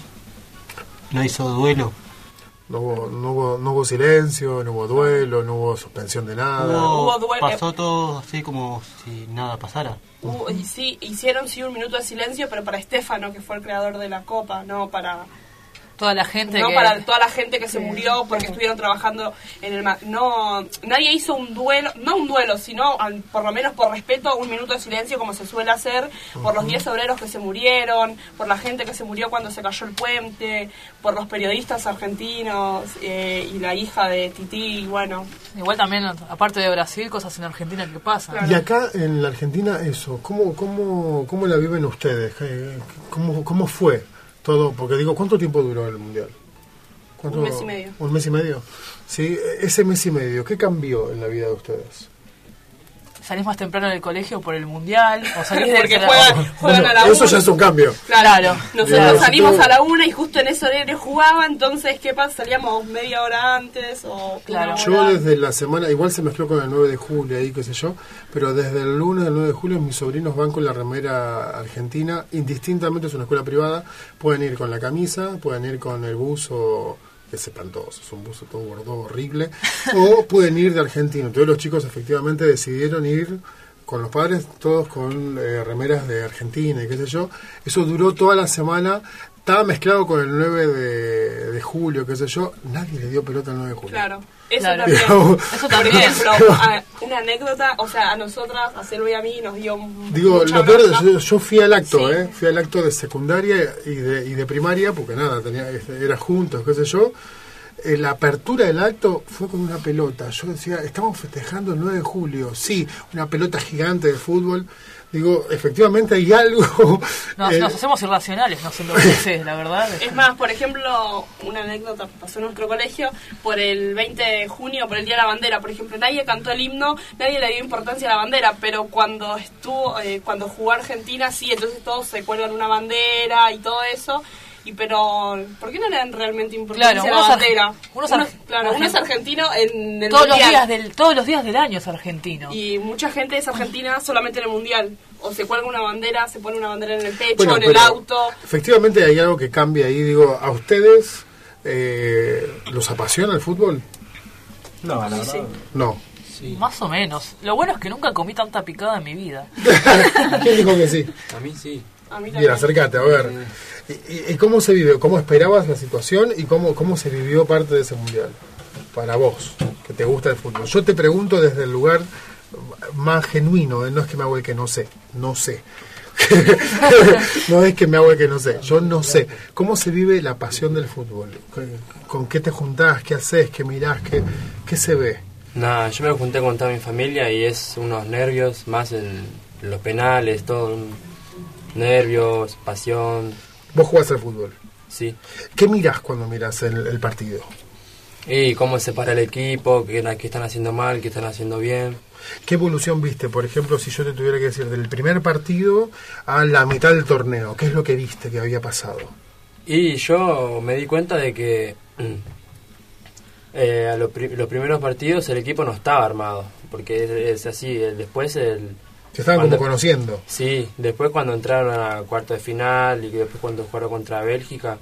No hizo duelo. No hubo silencio, no hubo duelo, no hubo suspensión de nada. Hubo duelo. Pasó todo así como si nada pasara. Sí, hicieron un minuto de silencio, pero para Stefano, que fue el creador de la Copa, no para... Toda la gente para toda la gente que se murió porque estuvieron trabajando en el nadie hizo un duelo, no un duelo, sino por lo menos por respeto, un minuto de silencio como se suele hacer por los 10 obreros que se murieron, por la gente que se murió cuando se cayó el puente, por los periodistas argentinos y la hija de Titi, bueno. Igual también, aparte de Brasil, cosas en Argentina que pasan. Claro. Y acá en la Argentina eso, ¿cómo la viven ustedes? ¿Cómo fue todo? Porque digo, ¿cuánto tiempo duró el Mundial? Un mes y medio. ¿Un mes y medio? Sí, ese mes y medio, ¿qué cambió en la vida de ustedes? ¿Salís más temprano del colegio por el Mundial? ¿O salís porque juegan a la 1? Eso ya es un cambio. Claro. Nosotros salimos a la 1 y justo en ese horario jugaba, entonces, ¿qué pasa? Salíamos media hora antes o... Claro. Yo desde la semana, igual se mezcló con el 9 de julio ahí, qué sé yo, pero desde el lunes del 9 de julio mis sobrinos van con la remera argentina, indistintamente es una escuela privada, pueden ir con la camisa, pueden ir con el buzo... es espantoso, es un buzo todo gordo, horrible, o pueden ir de argentino. Todos los chicos efectivamente decidieron ir con los padres, todos con remeras de Argentina y qué sé yo. Eso duró toda la semana, estaba mezclado con el 9 de julio, qué sé yo. Nadie le dio pelota al 9 de julio. Claro, eso también. Eso también. Por ejemplo, una anécdota, o sea, a nosotras, a Selva y a mí, nos dio Digo, lo peor, yo fui al acto, fui al acto de secundaria y de primaria, porque nada, era juntos, qué sé yo. la apertura del acto fue con una pelota. Yo decía, estamos festejando el 9 de julio. Sí, una pelota gigante de fútbol. Digo, efectivamente hay algo... Nos hacemos irracionales, nos enloquece, la verdad. Es más, por ejemplo, una anécdota pasó en nuestro colegio, por el 20 de junio, por el Día de la Bandera, por ejemplo, nadie cantó el himno, nadie le dio importancia a la bandera, pero cuando jugó Argentina, sí, entonces todos se cuelgan una bandera y todo eso. Pero, ¿por qué no le dan realmente importancia a la bandera? Uno es argentino en el mundial. Todos los días del año es argentino. Y mucha gente es argentina solamente en el mundial. O se cuelga una bandera, se pone una bandera en el techo, en el auto. Efectivamente hay algo que cambia ahí. Digo, ¿a ustedes los apasiona el fútbol? No, la verdad. Sí. No. Sí. Más o menos. Lo bueno es que nunca comí tanta picada en mi vida. ¿Quién dijo que sí? A mí sí. A mí también. Mira, acércate, a ver. ¿Y cómo se vive? ¿Cómo esperabas la situación y cómo se vivió parte de ese mundial? Para vos, que te gusta el fútbol. Yo te pregunto desde el lugar más genuino, no es que me hago el que no sé. No es que me hago el que no sé, yo no sé. ¿Cómo se vive la pasión del fútbol? ¿Con qué te juntás? ¿Qué haces? ¿Qué mirás? ¿Qué se ve? Nada, yo me junté con toda mi familia y es unos nervios, más en los penales, todo, nervios, pasión. ¿Vos jugás al fútbol? Sí. ¿Qué mirás cuando mirás el partido? Y cómo se para el equipo, qué están haciendo mal, qué están haciendo bien. ¿Qué evolución viste? Por ejemplo, si yo te tuviera que decir del primer partido a la mitad del torneo, ¿qué es lo que viste que había pasado? Y yo me di cuenta de que a los primeros partidos el equipo no estaba armado, porque es así, después se estaban como conociendo. Sí, después cuando entraron a cuarto de final y después cuando jugaron contra Bélgica,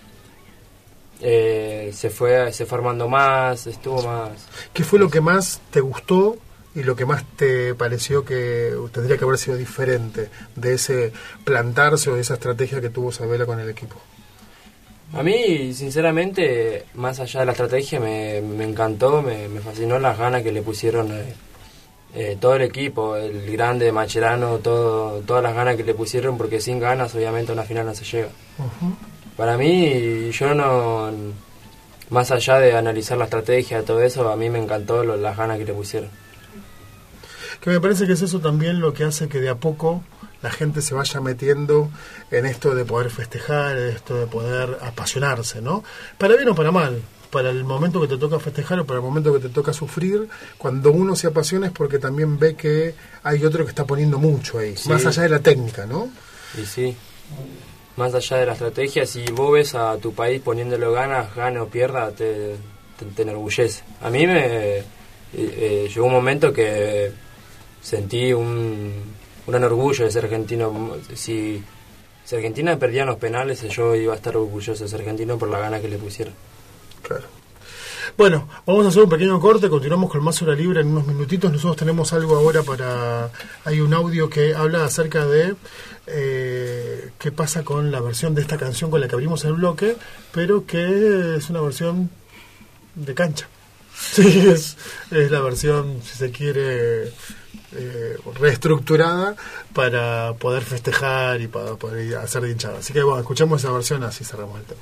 se fue armando más, estuvo más. ¿Qué fue lo que más te gustó y lo que más te pareció que tendría que haber sido diferente de ese plantarse o de esa estrategia que tuvo Sabela con el equipo? A mí, sinceramente, más allá de la estrategia, me encantó, me fascinó las ganas que le pusieron todo el equipo, el grande Mascherano, todas las ganas que le pusieron, porque sin ganas obviamente a una final no se llega. Uh-huh. Para mí, yo no, más allá de analizar la estrategia, todo eso, a mí me encantó las ganas que le pusieron. Que me parece que es eso también lo que hace que de a poco la gente se vaya metiendo en esto de poder festejar, en esto de poder apasionarse, ¿no? Para bien o para mal. Para el momento que te toca festejar o para el momento que te toca sufrir, cuando uno se apasiona es porque también ve que hay otro que está poniendo mucho ahí, sí. Más allá de la técnica, ¿no? Y sí, más allá de la estrategia, si vos ves a tu país poniéndole ganas, gane o pierda, te enorgullece. A mí llegó un momento que sentí un orgullo de ser argentino. Si Argentina perdía los penales, yo iba a estar orgulloso de ser argentino por la gana que le pusieron. Claro. Bueno, vamos a hacer un pequeño corte, continuamos con más Hora Libre en unos minutitos. Nosotros tenemos algo ahora hay un audio que habla acerca de qué pasa con la versión de esta canción con la que abrimos el bloque, pero que es una versión de cancha. Sí, es la versión, si se quiere, reestructurada para poder festejar y para poder hacer de hinchada. Así que bueno, escuchamos esa versión, así cerramos el tema.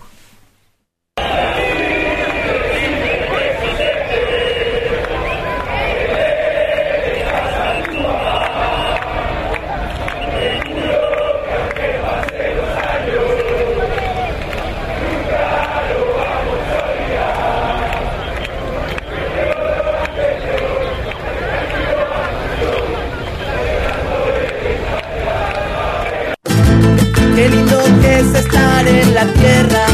Qué lindo que es estar en la tierra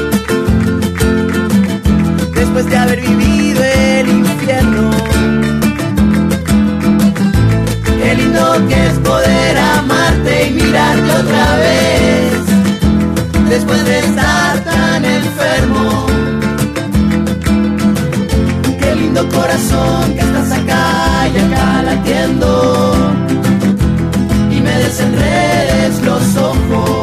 después de haber vivido el infierno. Qué lindo que es poder amarte y mirarte otra vez después de estar tan enfermo. Qué lindo corazón que estás acá y acá latiendo y me desenredes los ojos.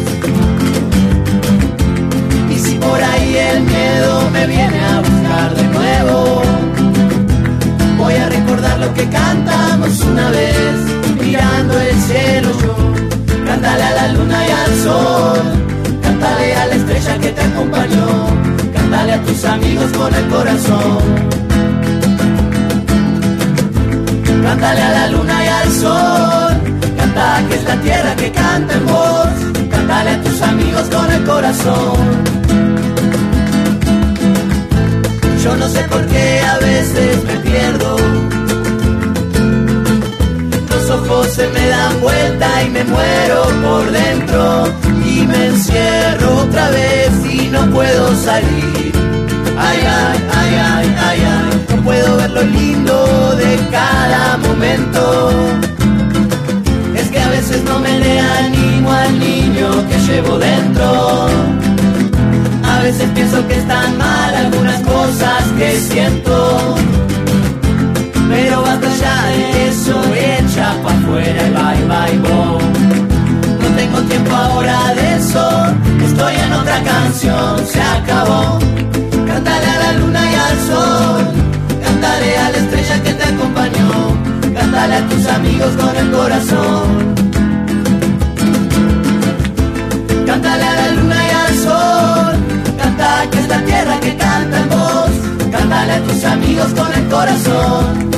Y si por ahí el miedo me viene a buscar de nuevo, voy a recordar lo que cantamos una vez, mirando el cielo yo. Cántale a la luna y al sol, cántale a la estrella que te acompañó, cántale cántale a tus amigos con el corazón. Cántale a la luna y al sol, canta que es la tierra que canta en vos. Cántale a tus amigos con el corazón. Yo no sé por qué a veces me pierdo, los ojos se me dan vuelta y me muero por dentro, y me encierro otra vez y no puedo salir. Ay, ay, ay, ay, ay, ay, no puedo ver lo lindo de cada momento. Es que a veces no me le animo al niño que llevo dentro. A veces pienso que están mal algunas cosas que siento, pero basta ya de eso, echa pa' afuera y bye bye bo. No tengo tiempo ahora de eso, estoy en otra canción, se acabó. Cántale a la luna y al sol, cántale a la estrella que te acompañó, cántale a tus amigos con el corazón. Cántale a la luna y al sol, canta que es la tierra que canta en vos, cántale a tus amigos con el corazón.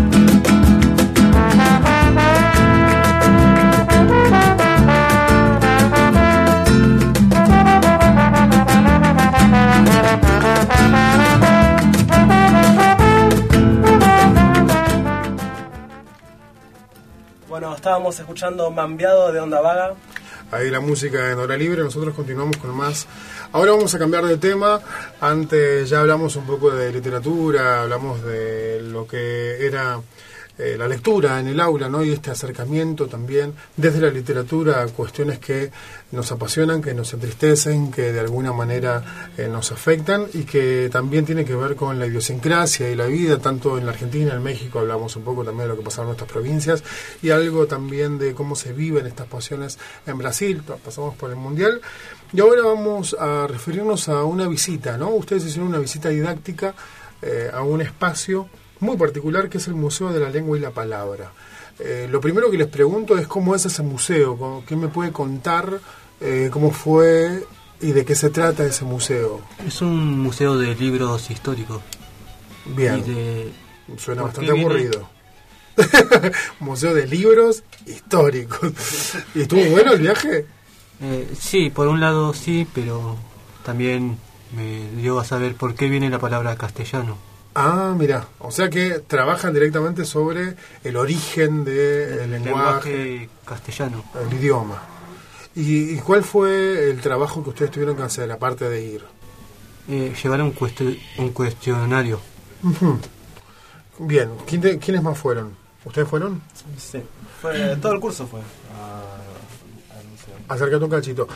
Bueno, estábamos escuchando Mambiado de Onda Vaga. Ahí la música en Hora Libre. Nosotros continuamos con más. Ahora vamos a cambiar de tema. Antes ya hablamos un poco de literatura, hablamos de lo que era la lectura en el aula, ¿no? Y este acercamiento también desde la literatura a cuestiones que nos apasionan, que nos entristecen, que de alguna manera nos afectan, y que también tiene que ver con la idiosincrasia y la vida, tanto en la Argentina, en México, hablamos un poco también de lo que pasa en nuestras provincias, y algo también de cómo se viven estas pasiones en Brasil. Pasamos por el Mundial y ahora vamos a referirnos a una visita, ¿no? Ustedes hicieron una visita didáctica a un espacio muy particular que es el Museo de la Lengua y la Palabra. Lo primero que les pregunto es cómo es ese museo, qué me puede contar, cómo fue y de qué se trata ese museo. Es un museo de libros históricos. Bien, suena bastante aburrido. Museo de libros históricos. ¿Y estuvo bueno el viaje? Sí, por un lado sí, pero también me dio a saber por qué viene la palabra castellano. Ah, mira, o sea que trabajan directamente sobre el origen del lenguaje castellano, el idioma. ¿Y cuál fue el trabajo que ustedes tuvieron que hacer, aparte de ir? Llevar un cuestionario. Uh-huh. Bien, ¿quiénes más fueron? ¿Ustedes fueron? Sí, todo el curso fue al museo. Acércate un cachito.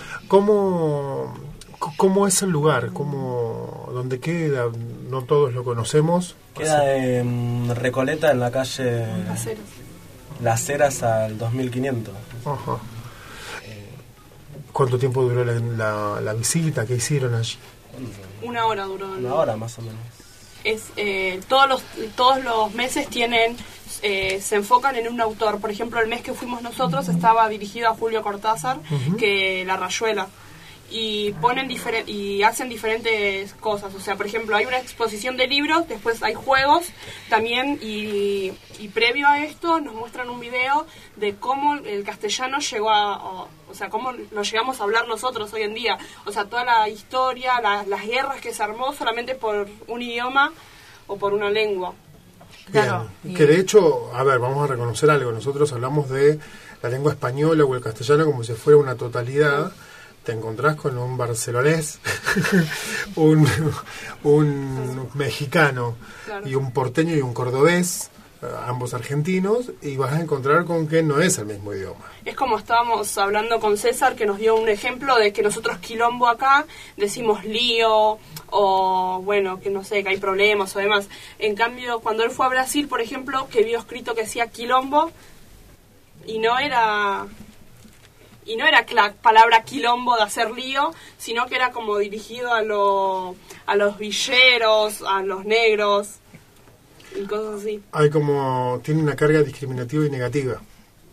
¿Cómo es el lugar? ¿Dónde queda? No todos lo conocemos. Queda en Recoleta, en la calle Las Heras al 2500. Ajá. ¿Cuánto tiempo duró la visita? ¿Qué hicieron allí? 1 hora duró. 1 hora más o menos. Todos los meses tienen se enfocan en un autor. Por ejemplo, el mes que fuimos nosotros estaba dirigido a Julio Cortázar, que La Rayuela. Y y hacen diferentes cosas. O sea, por ejemplo, hay una exposición de libros, después hay juegos también, y previo a esto nos muestran un video de cómo el castellano llegó o sea, cómo lo llegamos a hablar nosotros hoy en día. O sea, toda la historia, las guerras que se armó solamente por un idioma o por una lengua. Claro. Que de hecho, a ver, vamos a reconocer algo. Nosotros hablamos de la lengua española o el castellano como si fuera una totalidad. Te encontrás con un barcelonés, un mexicano, claro, y un porteño y un cordobés, ambos argentinos, y vas a encontrar con que no es el mismo idioma. Es como estábamos hablando con César, que nos dio un ejemplo de que nosotros quilombo acá decimos lío, o bueno, que no sé, que hay problemas o demás. En cambio, cuando él fue a Brasil, por ejemplo, que vio escrito que decía quilombo, y no era la palabra quilombo de hacer lío, sino que era como dirigido a los villeros, a los negros y cosas así. Tiene una carga discriminativa y negativa.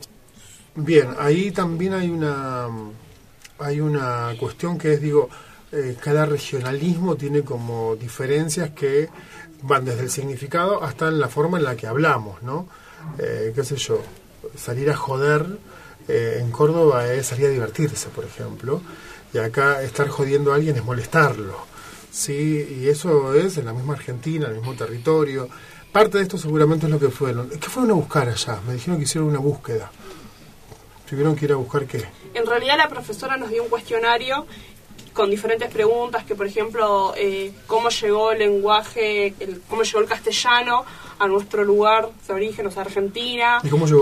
Bien, ahí también hay una cuestión que es, cada regionalismo tiene como diferencias que van desde el significado hasta en la forma en la que hablamos, ¿no? Qué sé yo, salir a joder en Córdoba es salir a divertirse, por ejemplo, y acá estar jodiendo a alguien es molestarlo, ¿sí? Y eso es en la misma Argentina, en el mismo territorio. Parte de esto seguramente es lo que fueron. ¿Qué fueron a buscar allá? Me dijeron que hicieron una búsqueda. ¿Tuvieron que ir a buscar qué? En realidad la profesora nos dio un cuestionario con diferentes preguntas, que por ejemplo, cómo llegó el lenguaje, cómo llegó el castellano a nuestro lugar de origen, o sea, Argentina. ¿Y cómo llegó?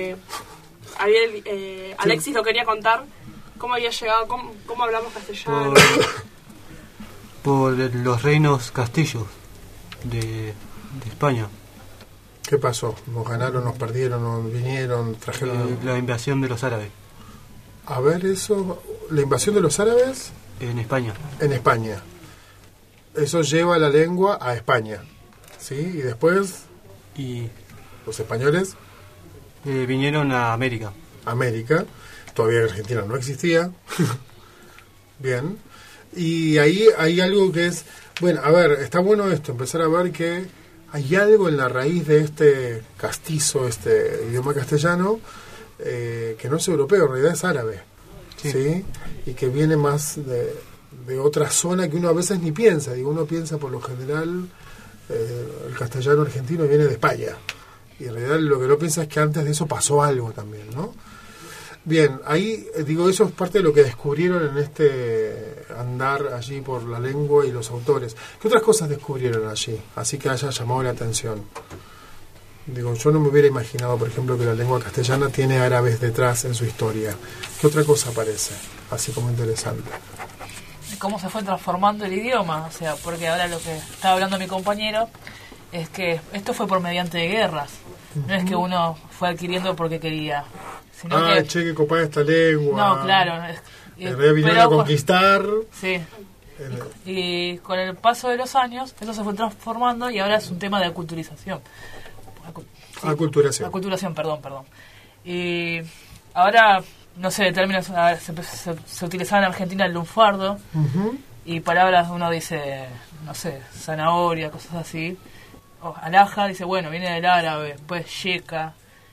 Alexis lo quería contar, cómo había llegado, cómo hablamos castellano. Por los reinos castillos de España. ¿Qué pasó? ¿Nos ganaron, nos perdieron, nos vinieron, trajeron...? La invasión de los árabes. A ver, eso... ¿La invasión de los árabes? En España. En España. Eso lleva la lengua a España, ¿sí? Y después... ¿Y los españoles? Vinieron a América. América. Todavía Argentina no existía. Bien. Y ahí hay algo que es... Bueno, a ver, está bueno esto, empezar a ver que hay algo en la raíz de este castizo, este idioma castellano, que no es europeo, en realidad es árabe, ¿sí? Y que viene más de otra zona que uno a veces ni piensa. Digo, uno piensa por lo general, el castellano argentino viene de España. Y en realidad lo que no piensa es que antes de eso pasó algo también, ¿no? Bien, ahí, digo, eso es parte de lo que descubrieron en este andar allí por la lengua y los autores. ¿Qué otras cosas descubrieron allí? Así que haya llamado la atención. Digo, yo no me hubiera imaginado, por ejemplo, que la lengua castellana tiene árabes detrás en su historia. ¿Qué otra cosa aparece? Así como interesante. ¿Cómo se fue transformando el idioma? O sea, porque ahora lo que estaba hablando mi compañero es que esto fue por mediante de guerras. No es que uno fue adquiriendo porque quería... che, que copada esta lengua. No, claro. En realidad vinieron a conquistar. Sí. Y con el paso de los años, eso se fue transformando y ahora es un tema de aculturización. Aculturación. Aculturación, perdón. Y ahora, no sé, términos, se utilizaba en Argentina el lunfardo, y palabras, uno dice, no sé, zanahoria, cosas así. O alhaja, dice, bueno, viene del árabe, pues yeca,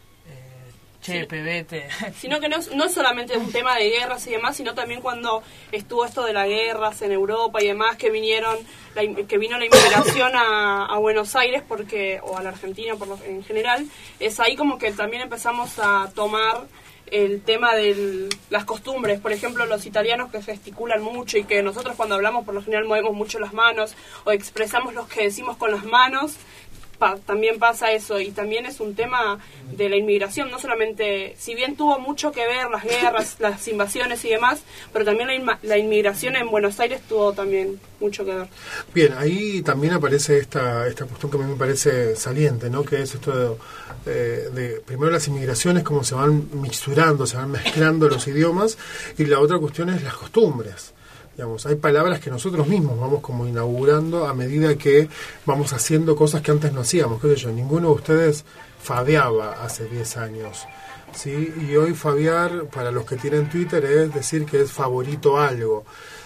chepe, vete. Sino que no es solamente un tema de guerras y demás, sino también cuando estuvo esto de las guerras en Europa y demás, que vino la inmigración a Buenos Aires, o a la Argentina en general, es ahí como que también empezamos a tomar el tema de las costumbres. Por ejemplo, los italianos que gesticulan mucho y que nosotros cuando hablamos por lo general movemos mucho las manos o expresamos lo que decimos con las manos, también pasa eso. Y también es un tema de la inmigración, no solamente, si bien tuvo mucho que ver las guerras, las invasiones y demás, pero también la inmigración en Buenos Aires tuvo también mucho que ver. Bien, ahí también aparece esta cuestión que a mí me parece saliente, ¿no? Que es esto de primero las inmigraciones, cómo se van mixturando, se van mezclando los idiomas, y la otra cuestión es las costumbres. Digamos, hay palabras que nosotros mismos vamos como inaugurando a medida que vamos haciendo cosas que antes no hacíamos. ¿Qué sé yo? Ninguno de ustedes fabeaba hace 10 años, ¿sí? Y hoy fabear, para los que tienen Twitter, es decir que es favorito algo.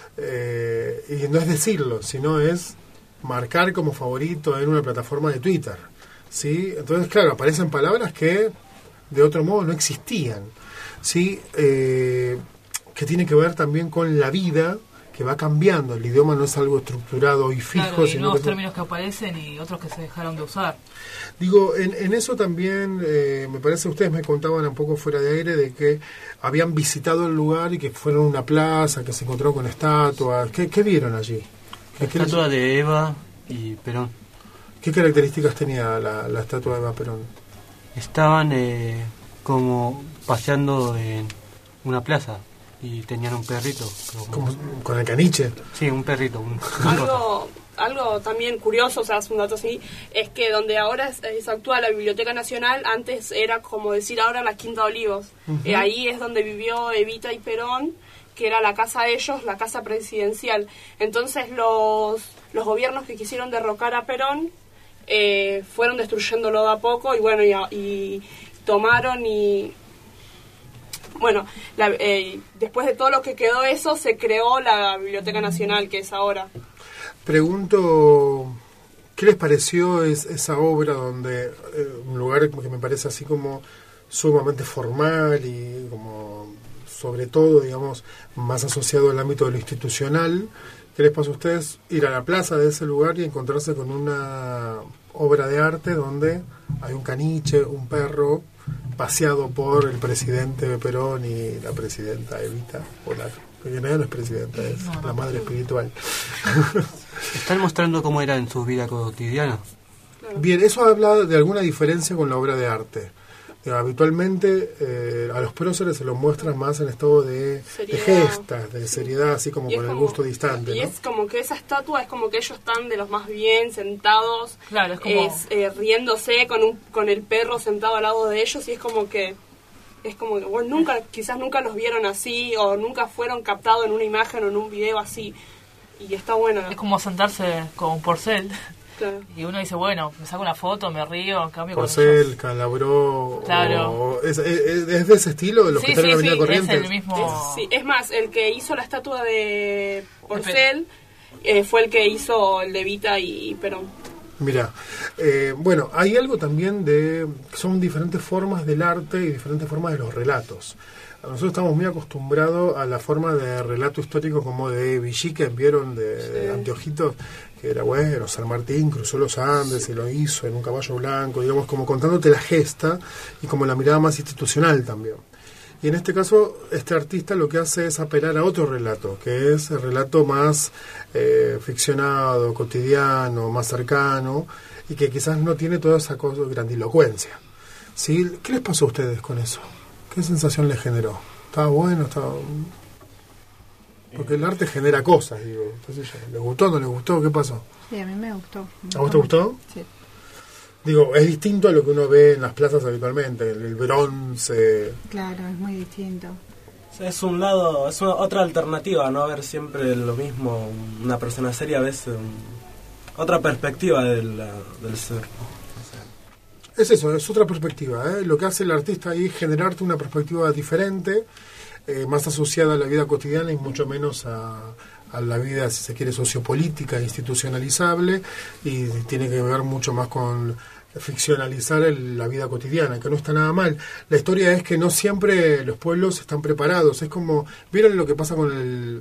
Y no es decirlo, sino es marcar como favorito en una plataforma de Twitter, ¿sí? Entonces, claro, aparecen palabras que de otro modo no existían, ¿sí? Que tiene que ver también con la vida, que va cambiando. El idioma no es algo estructurado y fijo. Claro, y sino nuevos que términos que aparecen y otros que se dejaron de usar. Digo, en eso también, me parece, ustedes me contaban un poco fuera de aire de que habían visitado el lugar y que fueron a una plaza, que se encontraron con estatuas. ¿Qué vieron allí? La estatua de Eva y Perón. ¿Qué características tenía la estatua de Eva Perón? Estaban como paseando en una plaza y tenían un perrito. ¿Con el caniche? Sí, un perrito. Algo también curioso, o sea, es un dato así, es que donde ahora es actual la Biblioteca Nacional, antes era como decir ahora la Quinta de Olivos. Ahí es donde vivió Evita y Perón, que era la casa de ellos, la casa presidencial. Entonces los gobiernos que quisieron derrocar a Perón fueron destruyéndolo de a poco y bueno, y tomaron y Bueno, después de todo lo que quedó eso, se creó la Biblioteca Nacional, que es ahora. Pregunto, ¿qué les pareció esa obra donde un lugar que me parece así como sumamente formal y como sobre todo, digamos, más asociado al ámbito de lo institucional? ¿Qué les pasó a ustedes ir a la plaza de ese lugar y encontrarse con una obra de arte donde hay un caniche, un perro, paseado por el presidente Perón y la presidenta Evita, porque no es presidenta, es la madre espiritual? ¿Están mostrando cómo era en su vida cotidiana? Bien, eso habla de alguna diferencia con la obra de arte. Habitualmente a los próceres se los muestran más en estado de gestas, de seriedad, así como con el gusto distante. Y ¿no? es como que esa estatua es como que ellos están de los más bien, sentados, claro, es como... riéndose con el perro sentado al lado de ellos, y es como que bueno, quizás nunca los vieron así, o nunca fueron captados en una imagen o en un video así, y está bueno. Es como sentarse con un Porcel. Claro. Y uno dice, bueno, me saco una foto, me río, en cambio Porcel, Calabró, claro. ¿Es de ese estilo de los que están en la Avenida Corrientes? Es el mismo... es más, el que hizo la estatua de Porcel fue el que hizo el de Evita y Perón. Mira, bueno, hay algo también son diferentes formas del arte y diferentes formas de los relatos. Nosotros estamos muy acostumbrados a la forma de relato histórico como de Villique, vieron, de Anteojitos, que era bueno, San Martín cruzó los Andes y lo hizo en un caballo blanco, digamos, como contándote la gesta y como la mirada más institucional también. Y en este caso, este artista lo que hace es apelar a otro relato, que es el relato más ficcionado, cotidiano, más cercano, y que quizás no tiene toda esa cosa de grandilocuencia. ¿Sí? ¿Qué les pasó a ustedes con eso? ¿Qué sensación les generó? ¿Estaba bueno? Porque el arte genera cosas, digo. Entonces, ¿les gustó o no les gustó? ¿Qué pasó? Sí, a mí me gustó. ¿A vos te gustó? Sí. Digo, es distinto a lo que uno ve en las plazas habitualmente, el bronce. Claro, es muy distinto. Es un lado, es otra alternativa, no ver siempre lo mismo. Una persona seria a veces otra perspectiva del ser. Es eso, es otra perspectiva, ¿eh? Lo que hace el artista ahí es generarte una perspectiva diferente, más asociada a la vida cotidiana y mucho menos a la vida, si se quiere, sociopolítica, institucionalizable, y tiene que ver mucho más con ficcionalizar la vida cotidiana, que no está nada mal. La historia es que no siempre los pueblos están preparados. Es como, ¿vieron lo que pasa con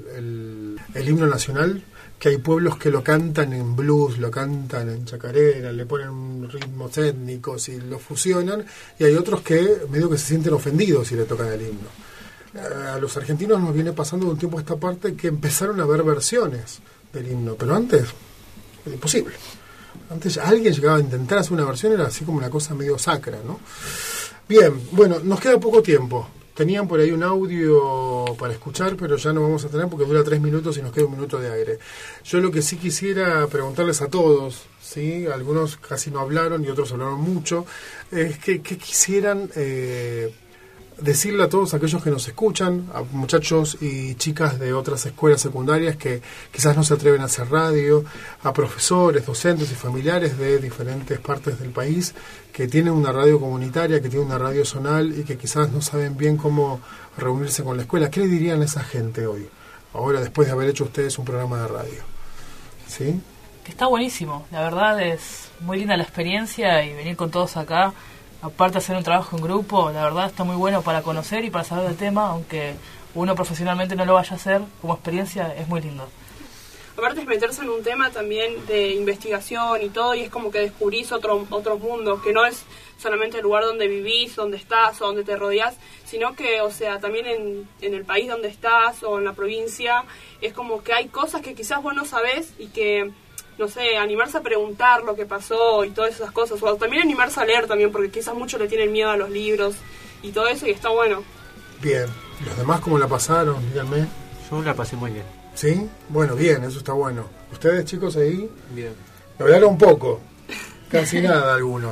el himno nacional? Que hay pueblos que lo cantan en blues, lo cantan en chacarera, le ponen ritmos étnicos y lo fusionan, y hay otros que medio que se sienten ofendidos si le tocan el himno. A los argentinos nos viene pasando de un tiempo a esta parte que empezaron a ver versiones del himno, pero antes era imposible. Antes alguien llegaba a intentar hacer una versión, era así como una cosa medio sacra, ¿no? Bien, bueno, nos queda poco tiempo. Tenían por ahí un audio para escuchar, pero ya no vamos a tener porque dura 3 minutos y nos queda 1 minuto de aire. Yo lo que sí quisiera preguntarles a todos, ¿sí? Algunos casi no hablaron y otros hablaron mucho, es que quisieran decirle a todos aquellos que nos escuchan, a muchachos y chicas de otras escuelas secundarias que quizás no se atreven a hacer radio, a profesores, docentes y familiares de diferentes partes del país que tienen una radio comunitaria, que tienen una radio zonal y que quizás no saben bien cómo reunirse con la escuela. ¿Qué le dirían a esa gente hoy, ahora después de haber hecho ustedes un programa de radio? ¿Sí? Que está buenísimo, la verdad es muy linda la experiencia y venir con todos acá. Aparte de hacer un trabajo en grupo, la verdad está muy bueno para conocer y para saber del tema, aunque uno profesionalmente no lo vaya a hacer, como experiencia es muy lindo. Aparte es meterse en un tema también de investigación y todo, y es como que descubrís otros mundos, que no es solamente el lugar donde vivís, donde estás o donde te rodeás, sino que, o sea, también en el país donde estás o en la provincia, es como que hay cosas que quizás vos no sabés y que, no sé, animarse a preguntar lo que pasó y todas esas cosas, o también animarse a leer también, porque quizás muchos le tienen miedo a los libros y todo eso, y está bueno. Bien, ¿los demás cómo la pasaron? Díganme. Yo la pasé muy bien. ¿Sí? Bueno, bien, eso está bueno. ¿Ustedes, chicos, ahí? Bien. Me hablaron un poco, casi nada algunos.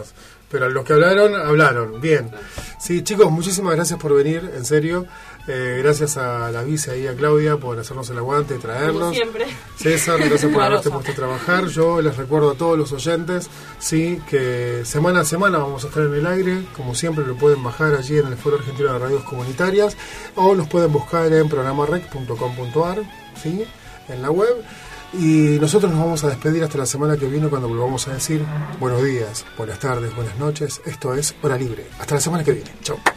pero los que hablaron. Bien. Sí, chicos, muchísimas gracias por venir, en serio. Gracias a la vice y a Claudia por hacernos el aguante y traernos. Como siempre. César, gracias por haberte puesto a trabajar. Yo les recuerdo a todos los oyentes, sí, que semana a semana vamos a estar en el aire. Como siempre, lo pueden bajar allí en el Foro Argentino de Radios Comunitarias o los pueden buscar en programarec.com.ar, sí, en la web. Y nosotros nos vamos a despedir hasta la semana que viene, cuando volvamos a decir buenos días, buenas tardes, buenas noches. Esto es Hora Libre. Hasta la semana que viene. Chau.